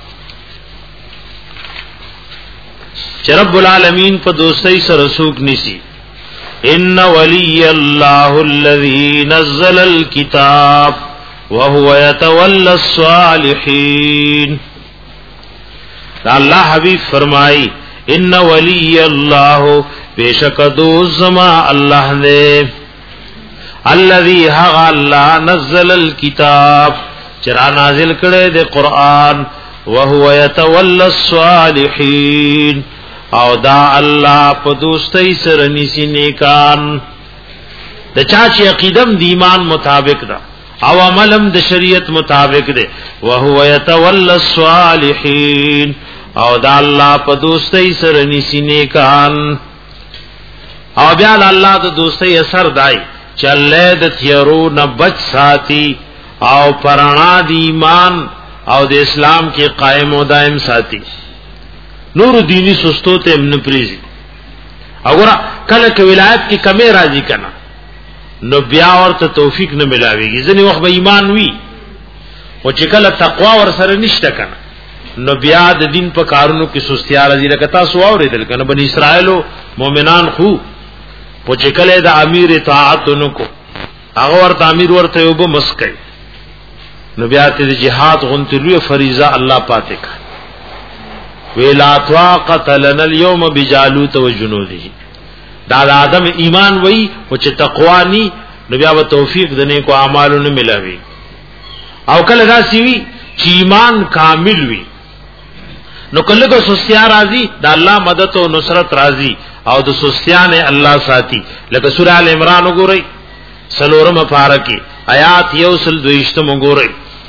چی رب العالمین پا دوستی سر رسوک نیسی. ان ولی اللہ الذی نزل الکتاب وهو يتولى الصالحین. اللہ حبیب فرمائی ان ولی اللہ بے شک دوست زما اللہ نے، الذی حق اللہ نزل الکتاب چرا نازل کرے دے قرآن، وهو يتولى الصالحین او دا اللہ پا دوستی سرنیسی نیکان. دا چاچی عقیدم دی ایمان مطابق دا او عملم د شریعت مطابق دے، وهو يتولى الصالحین او دا اللہ پا دوستی سرنیسی نیکان. او بیال اللہ دا دوستی اثر دائی چلے دا تیرو نبچ ساتی او پرانا دی ایمان او دا اسلام کی قائم و دائم ساتی. نور دینی سستو تے امن پریزی اگر کل که ولایت کی کمی راضی کنا نو بیا ورته توفیق نه ملاویږي. ځنی وخت به ایمان وی او چې کله تقوا ور سره نشته کنا نو بیا د دین په کارونو کې سستیا راځي. لکه تاسو اوریدل کنه بنی اسرائیلو مؤمنان خو په چې کله د امیر اطاعت نکو هغه ورته امیر ورته یو به مسکای نو بیا ته جهاد غنتلوی فریضه الله پاتې کا ویلا طاقت لنا اليوم بجالوت وجنوده. دا د آدم ایمان وای او چې تقوا نی نو بیا به توفیق دنه کو اعمالو نه ملاوي. او کله دا سی وی چې ایمان کامل وی نو کله کو سستیا راضی دا الله مدد او نصرت راضی او د سستیا نه الله ساتي. لکه سورہ ال عمران وګورئ سلورم پارکی آیات یوسل دویشتم وګورئ.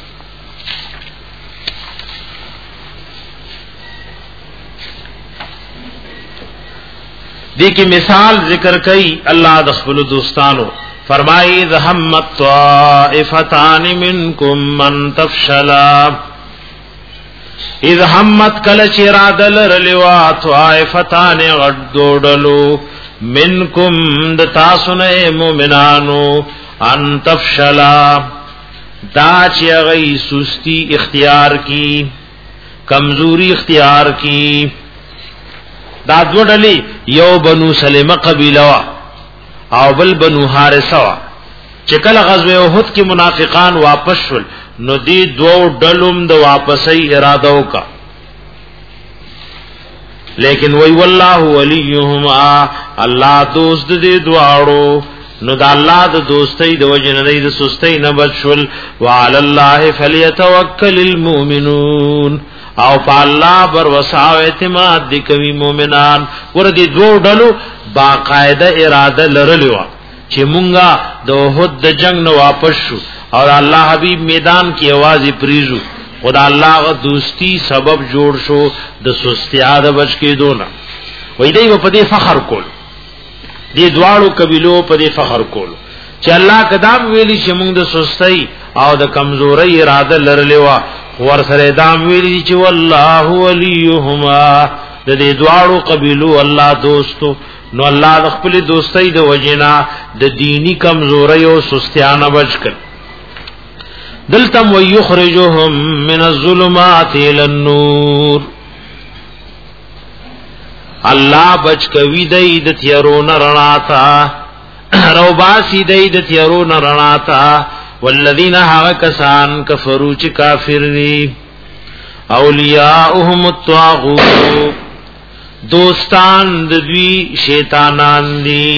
دی کی مثال ذکر کئی اللہ دخل دوستانو فرمائی اذ همت طائفتان منکم من تفشلا. اذ همت کلچ ارادل رلوا طائفتان غدوڈلو منکم دتاسن مومنانو ان تفشلا دا چی اغی سستی اختیار کی کمزوری اختیار کی. دا دو ڈلی یو بنو سلمہ قبیلہ او بل بنو حارثہ. چکل غزوہ احد کی منافقان واپس شل نو دی دو ڈلم دو واپسی ارادو کا لیکن وی واللہ ولیہما اللہ دوست دی دوارو نو دا اللہ دا دوستی دا وجن دی دا سستی نبت شل وعلى اللہ فلیتوکل المؤمنون او پا اللہ بر وسعو اعتماد دی کوي مومنان. ور دی دو ډلو باقاعده اراده لرلوا چې مونږه د احد د جنگ نو واپس شو او الله حبیب میدان کی आवाज پریزو. خدا الله غ دوستی سبب جوړ شو د سستیا د بچ کې دونه. وای دی په دې فخر کول دی دواړو قبیلو په دې فخر کول چې الله قدام ویلی چې مونږ د سستی او د کمزوري اراده لرلوا ور سره دام ویلی چې والله ولیهما د دې دواړو قبيلو الله دوستو نو الله د خپل دوستۍ د وجنا د دینی کمزوري او سستیانه بچکل دلتم ويخرجهم من الظلمات الى النور الله بچ کوي د تیارون رڼا تا روباسی د تیارون رڼا تا والذین ها کسان کفروا چ کافر دي اولیاءهم الطاغوت دوستان د دوی شیطانان دي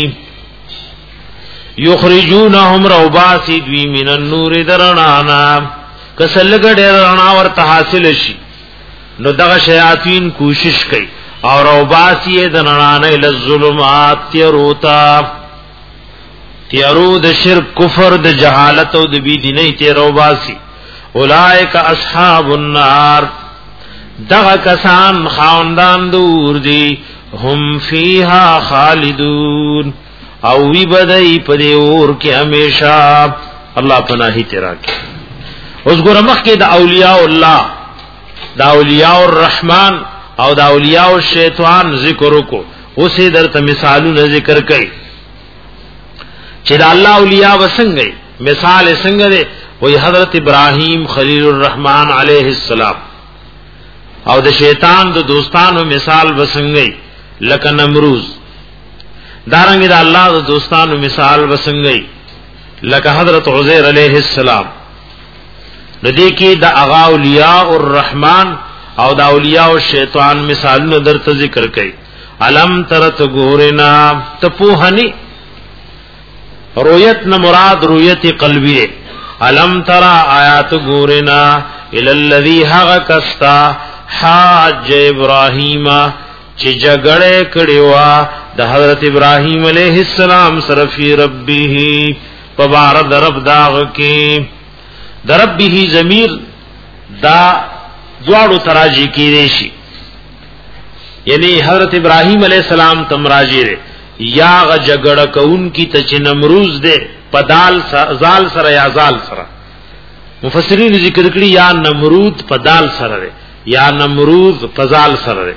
یخرجونهم روباسی دوی من النور درنانا کسل گڑے رڼا ورته حاصل شي نو دغه شیاطین کوشش کوي اور روباسی درنانا ال الظلمات تیروتا تیرو د شرک کفر د جهالت او د بی دیني تیرو باسی اولائک اصحاب النار دغه کسان خاندان دور دی هم فیها خالدون او وی بدای په دې اور کې همیشه الله پناهی تیرا کې اوس ګور مخ کې د اولیاء الله د اولیاء الرحمن او د اولیاء الشیطان ذکر کو اوسې درته مثالونه ذکر کړي چې د الله اولیاء وسنګي مثال څنګه دی وی حضرت ابراهیم خلیل الرحمن علیہ السلام او د شیطان د دوستانو مثال وسنګي لکه نمروز دارنګ د الله د دوستانو مثال وسنګي لکه حضرت عزیر علیہ السلام ندی کی د اغا اولیاء الرحمن او د اولیاء الشیطان مثالونه درته ذکر کړي علم ترت ګورنا تپوهنی رؤیت نہ مراد رؤیت قلبی علم ترى آیات ګورنا ال الذی حق کستا حاج ابراهیم چې جګړه کړیوا د حضرت ابراهیم علیہ السلام سره فی ربه فبارد رب داغ کې دربه ضمیر دا دواړو تراجی کې دیشي یعنی حضرت ابراهیم علیہ السلام تم راجی رے یا غ جګړه کون کی ته چې نمروز دے پدال زال سره یا زال سره مفسرین ذکر کړي یا نمرود پدال سره یا نمروز پزال سره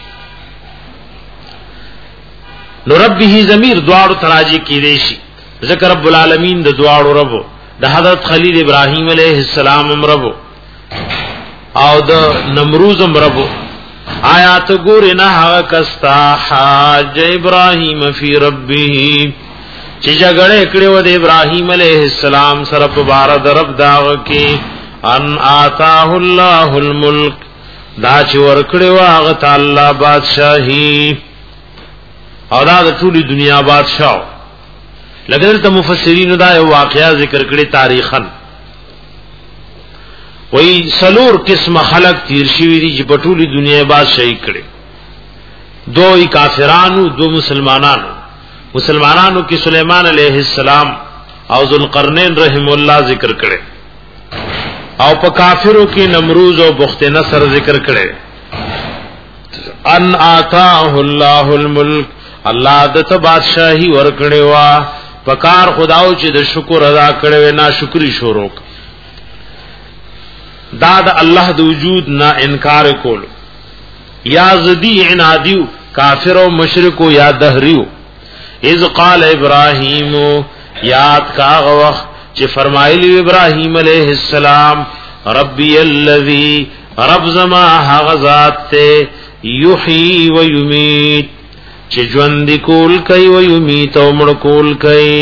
نو ربه ضمیر دواړو تراجی کې دیشي ذکر رب العالمین د دواړو رب د حضرت خلیل ابراهیم علیہ السلام رب او د نمروز رب آیات ګورنا هغه کستا حاج ابراهیم فی ربه چې جګړه کړو د ابراهیم علیه السلام سره په بار درب داغ کې ان آتاه الله الملک دا چې ور کړو هغه تعالی بادشاہي او دا د ټولي دنیا بادشاہ لګر ته مفسرین دا یو واقعیا ذکر کړي تاریخن وی سلور قسم خلق تیر شوی دی چې په ټولي دنیا بادشاہي کړي دوی کافرانو دو مسلمانانو مسلمانانو کې سلیمان علیہ السلام او ذوالقرنین رحم الله ذکر کړي او په کافرو کې نمروز او بخت نصر ذکر کړي ان آتاه الله الملک الله دته بادشاہي ور کړي وا پکار خداو چې د شکر ادا کړي نه شکرې شروع دا د الله د وجود نه انکار کول یا زدی عنادیو کافر او مشرک یا دهریو اذ قال ابراهیم یاد کا وخت چې فرمایلی ابراهیم علیہ السلام ربی الذی رب زما هغه ذات ته یحیی و یمیت چې ژوند کول کوي و یمیت او مړ کول کوي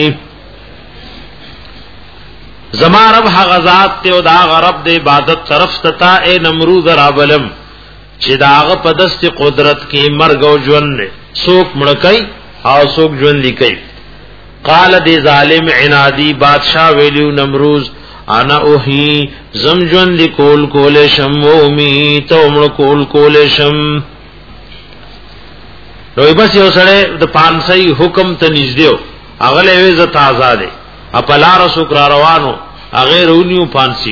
زما رب هغه ذات ته او دا رب د عبادت طرف تتا اے نمرود رابلم چې داغه په دست قدرت کې مرګ او ژوند نه سوک مړکای او سوک ژوند لیکي قال دی ظالم عنادی بادشاہ ویلیو نمروز انا اوہی زم ژوند کول کول شم او می تو مړ کول کول شم نو بس یو سره د پانسۍ حکم ته نږدې هغه له عزت آزاد اپلا رسو کرا روانو اغیر اونیو پانسی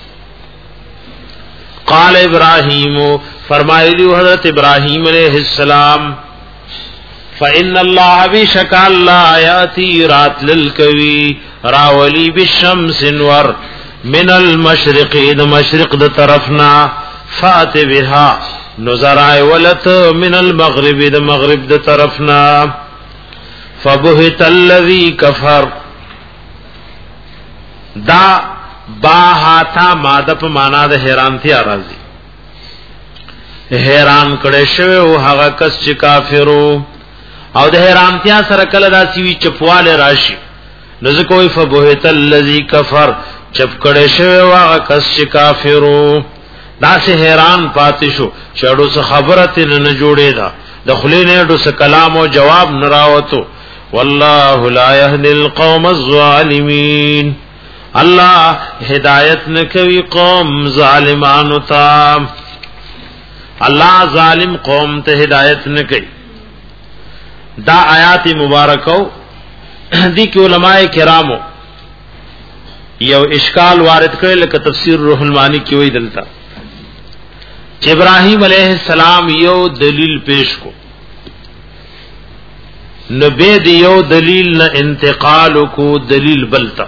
قال ابراہیم فرمائیلی حضرت ابراہیم علیہ السلام فإن اللہ بشک اللہ آیاتی رات للکوی راولی بالشمس انور من المشرق دا مشرق دا طرفنا فات بها نزرای ولت من المغرب د مغرب د طرفنا فبهت الذي كفر دا باهاتا ماده په معنا د حیرانتیا راځي حیران کړي شوی او هغه کس چې کافرو او د حیرانتیا سره کله دا سوي چپواله راشي نو ځکه فبهت الذي كفر چپ کړي شوی او هغه کس چې کافرو دا سه حیران پاتې شو چړو څه خبره تل نه جوړې دا د خلینې ډو څه کلام او جواب نراوتو والله لا يهدي القوم الظالمين الله هدایت نکوي قوم ظالمانو ته الله ظالم قوم ته هدایت نکوي دا آیات مبارکو دي کې علماء کرامو یو اشکال وارد کړل لکه تفسیر روح المانی کې وی دلته چې ابراهیم علیہ السلام یو دلیل پیش کو نبی دی یو دلیل نه انتقال کو دلیل بلتا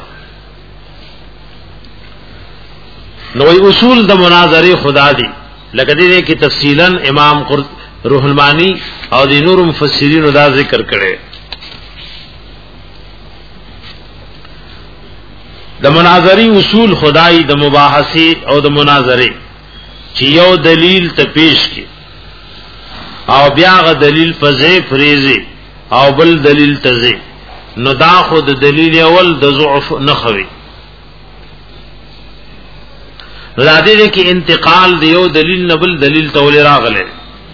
نو اصول د مناظره خدا دی لکه دې کې تفصیلا امام روح المانی او د نور مفسرین دا ذکر کړي د مناظری اصول خدای د مباحثه او د مناظره چې یو دلیل ته پیش کی او بیا غ دلیل فزې فریزي او بل دلیل تزي نو دا خود دلیل اول د ضعف نه خوي نو دې کې انتقال دی یو دلیل نه بل دلیل تول راغله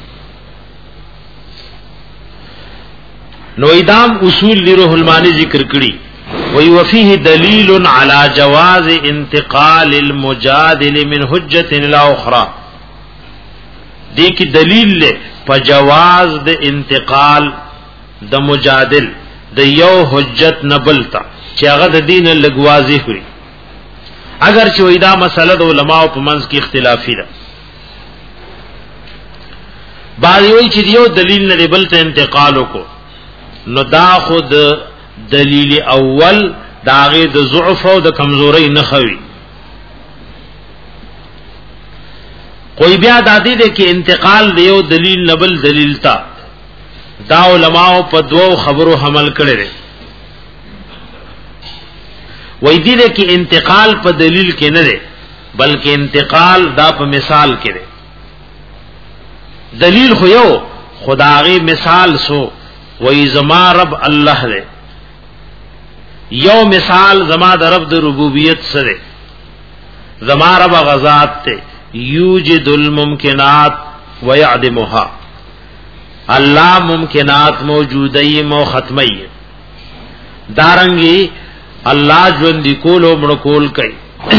نو ادم اصول دی روح المانی ذکر کړي وی وفيه دلیل على جواز انتقال المجادل من حجة الى اخرى دی کی دلیل لے په جواز د انتقال د مجادل د یو حجت نبلتا چې هغه د دین لګوازی ہوئی اگر چې وېدا مسله د علماء په منځ کې اختلافي ده بعض وی چې یو دلیل نه بل ته انتقال وکړو نو دا خود دلیل اول داغه د ضعف او د کمزوري نه خوي کوئی بیا د دې د کې انتقال دیو دلیل نبل دلیل تا دا علماء په دوو خبرو حمل کړي وای دې د کې انتقال په دلیل کې نه دی بلکې انتقال دا په مثال کې دی دلیل خو یو خدای مثال سو وای زما رب الله دی یو مثال زما د رب د ربوبیت سره زما رب غزاد ته یوجد الممکنات ويعدمها الله ممکنات موجودای مو ختمی دارنګي الله ژوند کول او مړ کول کوي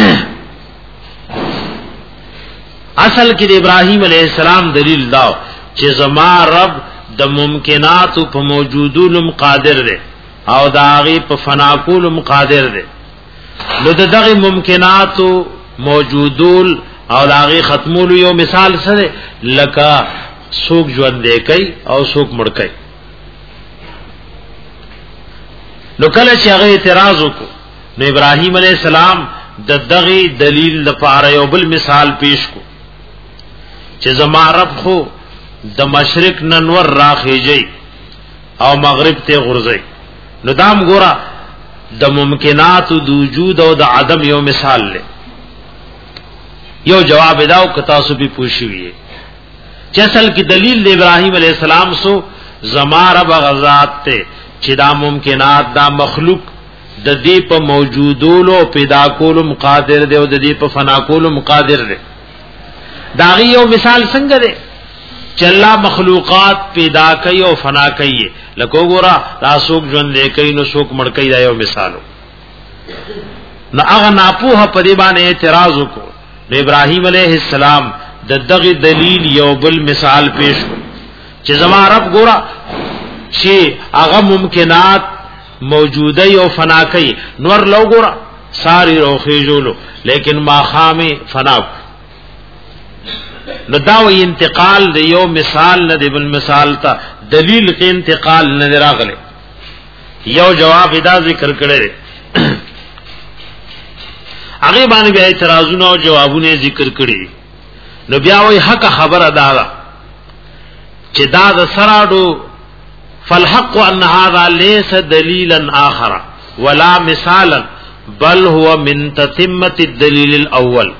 اصل کې د ابراهیم علیه السلام دلیل دا چې زما رب د ممکنات په موجودولم قادر دی او داغي په فنا کولم قادر دی نو دغه ممکنات موجودول او داغي ختمول یو مثال سره لکه سوق ژوند دی کوي او سوق مړ کوي نو کله چې هغه اعتراض وکړو نو ابراهیم علیه السلام د دغه دلیل لپاره یو بل مثال پیش کو چې زما رب خو د مشرق ننور راخیږي او مغرب ته غورځي نو دام ګورا د ممکنات د وجود او د عدم یو مثال لې یو جواب داو ک تاسو به پوښیږئ چې اصل کې دلیل د ابراهیم علیه السلام سو زما رب غزاد ته چې دا ممکنات دا مخلوق د دې په موجودولو پیدا کولو مقادر دی او د دې په فنا کولو مقادر دی دا یو مثال څنګه دی چې الله مخلوقات پیدا کوي او فنا کوي لکه وګوره دا څوک ژوند کوي نو څوک مړ کوي دا یو مثالو نو هغه ناپوه په دې باندې اعتراض وکړ ابراهیم علیه السلام د دغه دلیل یو بل مثال پیش چې زما رب ګوره چې هغه ممکنات موجوده او فنا کوي نور لو ګوره ساری روخي جوړو لیکن ما خامه فنا نو داوی انتقال د یو مثال نه دی بل مثال تا دلیل کې انتقال نه راغله یو جواب ادا ذکر کړی هغه باندې بیا اعتراضونه او جوابونه ذکر کړي نو بیا وای حق خبر ادا چې دا د سراډو فالحق ان هذا ليس دليلا اخر ولا مثالا بل هو من تتمه الدليل الاول.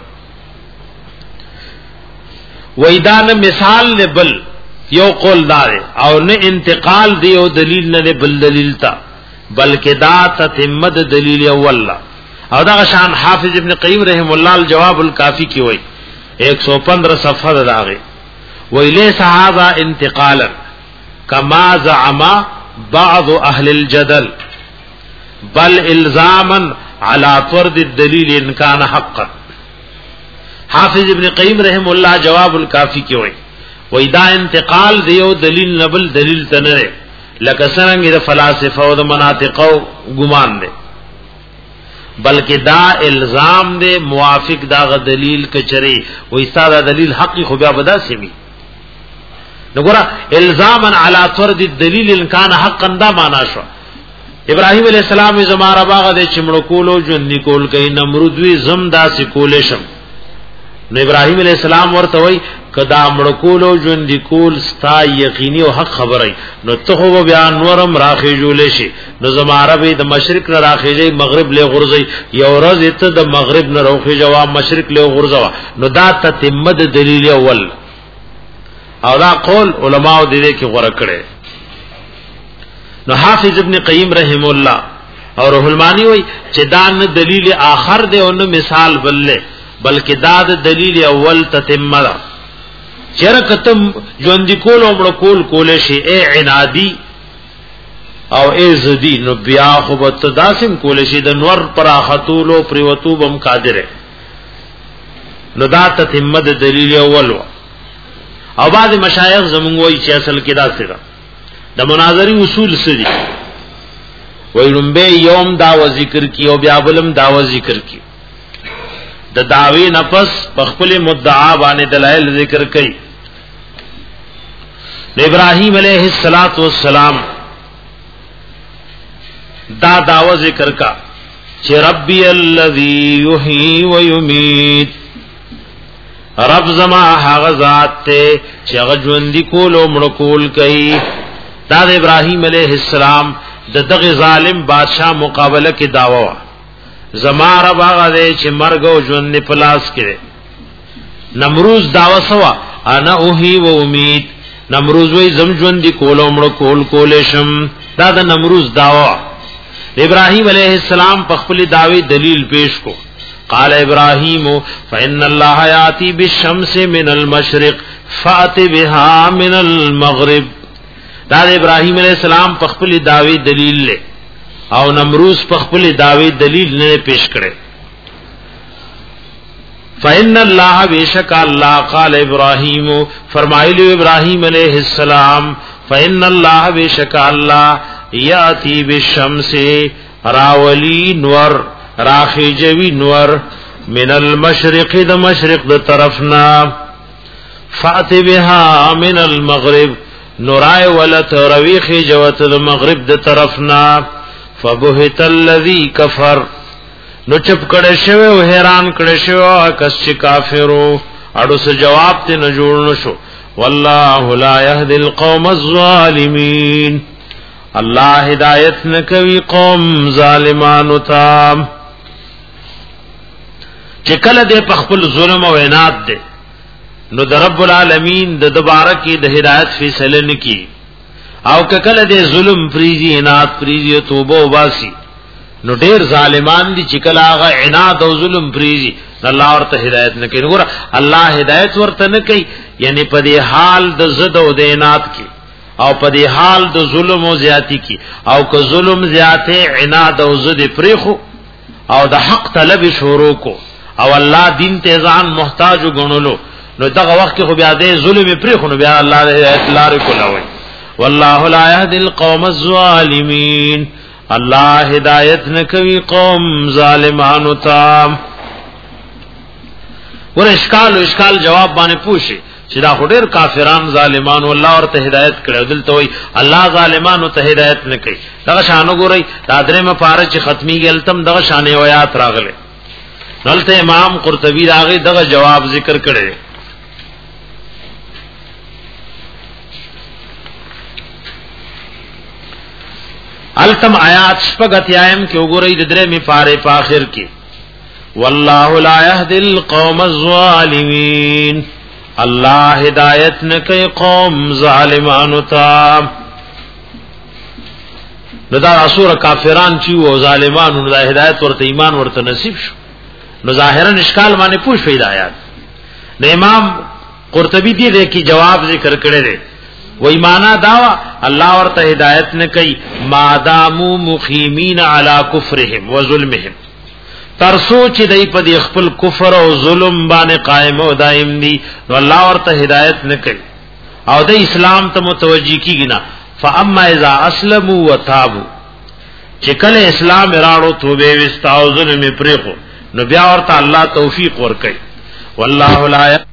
وېدان مثال نه بل یو قول دار او نه انتقال دی او دلیل نه بل دلیل تا بلکې دا تتمه دلیل اول. او دا شان حافظ ابن قیم رحم الله الجواب الکافی کی وای ایک سو پندرہ صفحه داغه ویلی صحابہ انتقالا کما زعم بعض اهل الجدل بل الزاما على فرض الدلیل ان كان حقا. حافظ ابن قیم رحم الله جواب الکافی کی وای وای دا انتقال دیو دلیل نبل دلیل تنره لکه څنګه د فلاسفه او د مناطق او ګمان دي بلکې دا الزام دے موافق دا غ دلیل کچری و استاد دلیل حقی خو بیا بدا سیمی نګورا الزاما علی فرض الدلیل ان کان حقا دا معنا شو. ابراهیم علیہ السلام زماره باغ د چمړو کولو جون نکول کین نمرود وی زم دا سکول شم نو ابراهیم علیہ السلام ورته وای کدا مړو کولو جون دی کول ستا یقینی او حق خبرای نو ته خو بیا نورم راخی جوړ شي نو زماره به د مشرق نه راخیږي مغرب له غرزي یو ورځ ته د مغرب نه راخی جواب مشرق له غرزوا نو دا تتمه د دلیل اول او دا قول علماء دې کې غوړه کړي. نو حافظ ابن قیم رحم الله اور روح المانی وای چې دا نه دلیل آخر دی او نه مثال بلله بلکې دا د دلیل اول تتمه ده. چر کتم ژوند کول او مړ کول کول شي اے عنادی او اے زدی نو بیا خو بت داسم کول شي د نور پر خطولو پریوتو بم قادر نو دا تتمه د دلیل اول و. او بعض مشایخ زمونږ وای چې اصل کې دا څه د مناظری اصول سړي وای لمبه یوم دا ذکر کی او بیا بلم دا ذکر کی د داوی نفس بخپل مدعا باندې دلائل ذکر کړي. ابراہیم علیہ الصلات والسلام دا داوا ذکر کا چې ربی الذی یحیی و یمیت رب زما هغه ذات ته چې هغه ژوند کول او مړ کول کوي. دا د ابراہیم علیہ السلام د دغه ظالم بادشاہ مقابله کې داوا زما رب هغه دې چې مرګ او ژوند په لاس کې. نمروز داوا سوا انا اوهی و امید نمروز وی زم ژوند کول او مړ کول کول شم. دا د نمروز داوا ابراہیم علیہ السلام په خپل داوی دلیل پیش کو. قال ابراہیم فإن الله یاتی بالشمس من المشرق فأت بها من المغرب. دا ابراہیم علیہ السلام په خپل داوی دلیل له او نمروز په خپل داوی دلیل نه پیش کړي. فإن الله بیشک الله قال ابراہیم فرمایلی ابراہیم علیہ السلام فإن الله بیشک الله یاتی بالشمس راولی نور راخیجوی نور من المشرق د مشرق د طرفنا فأت بها من المغرب نورای ولت رویخی جوت د مغرب د طرفنا فبهت الذی کفر نو چپ کړه شوی او حیران کړه شوی کس چې کافرو اړو سه جواب ته نه جوړ نشو. والله لا يهدي القوم الظالمين الله هدایت نکوي قوم ظالمانو ته. چې کله دې په خپل ظلم او عناد دې نو د رب العالمین د دوباره کې د هدایت فیصله نکي او کله دې ظلم فریزي عناد فریزي توبه واسي نو ډېر ظالمان دي چې کله هغه عناد او ظلم فریزي الله ورته هدایت نکي. وګوره الله هدایت ورته نکي یعنی په دې حال د زد او د عناد کې او په دې حال د ظلم او زیاتی کې او که ظلم زیاته عناد او زد پرېخو او د حق طلب شروع کو او الله دین ته ځان محتاج وګڼلو نو دغه وخت کې خو بیا دې ظلم پرېخو نو بیا الله هدایت لار کولاوي. والله لا يهدي القوم الظالمين الله هدایت نکوي قوم ظالمانو ته. ور اشکال او اشکال جواب باندې پوښي چې دا خډیر کافران ظالمان والله ورته هدایت کړو دلته وای الله ظالمانو ته هدایت نه کوي. دغه شانو ګورئ دا درې مپاره چې ختمي ګلتم دغه شانې آیات راغله دلته امام قرطبی راغی دغه جواب ذکر کړي التم آیات شپږ اتیایم کې وګورئ د درې می پاره په اخر کې والله لا يهدي القوم الظالمين الله هدایت نه کوي قوم ظالمانو ته. نو دا اسوره کافران چې او ظالمانو نه هدایت ورته ایمان ورته نصیب شو نو ظاهرا اشکال باندې پوښ پیدا آیات. د امام قرطبی دی دې کی جواب ذکر کړی دی و ایمانا داوا الله ورته هدایت نه کوي مادامو مخیمین علی کفرهم و ظلمهم تر سوچ دی په دې خپل کفر او ظلم باندې قائم او دائم دي نو الله ورته هدایت نه کوي او د اسلام ته متوجی کیږي نه. فاما اذا اسلموا وتابوا چې کله اسلام راړو توبه وستاو ظلم پرېخو نو بیا ورته الله توفیق ورکړي. والله لا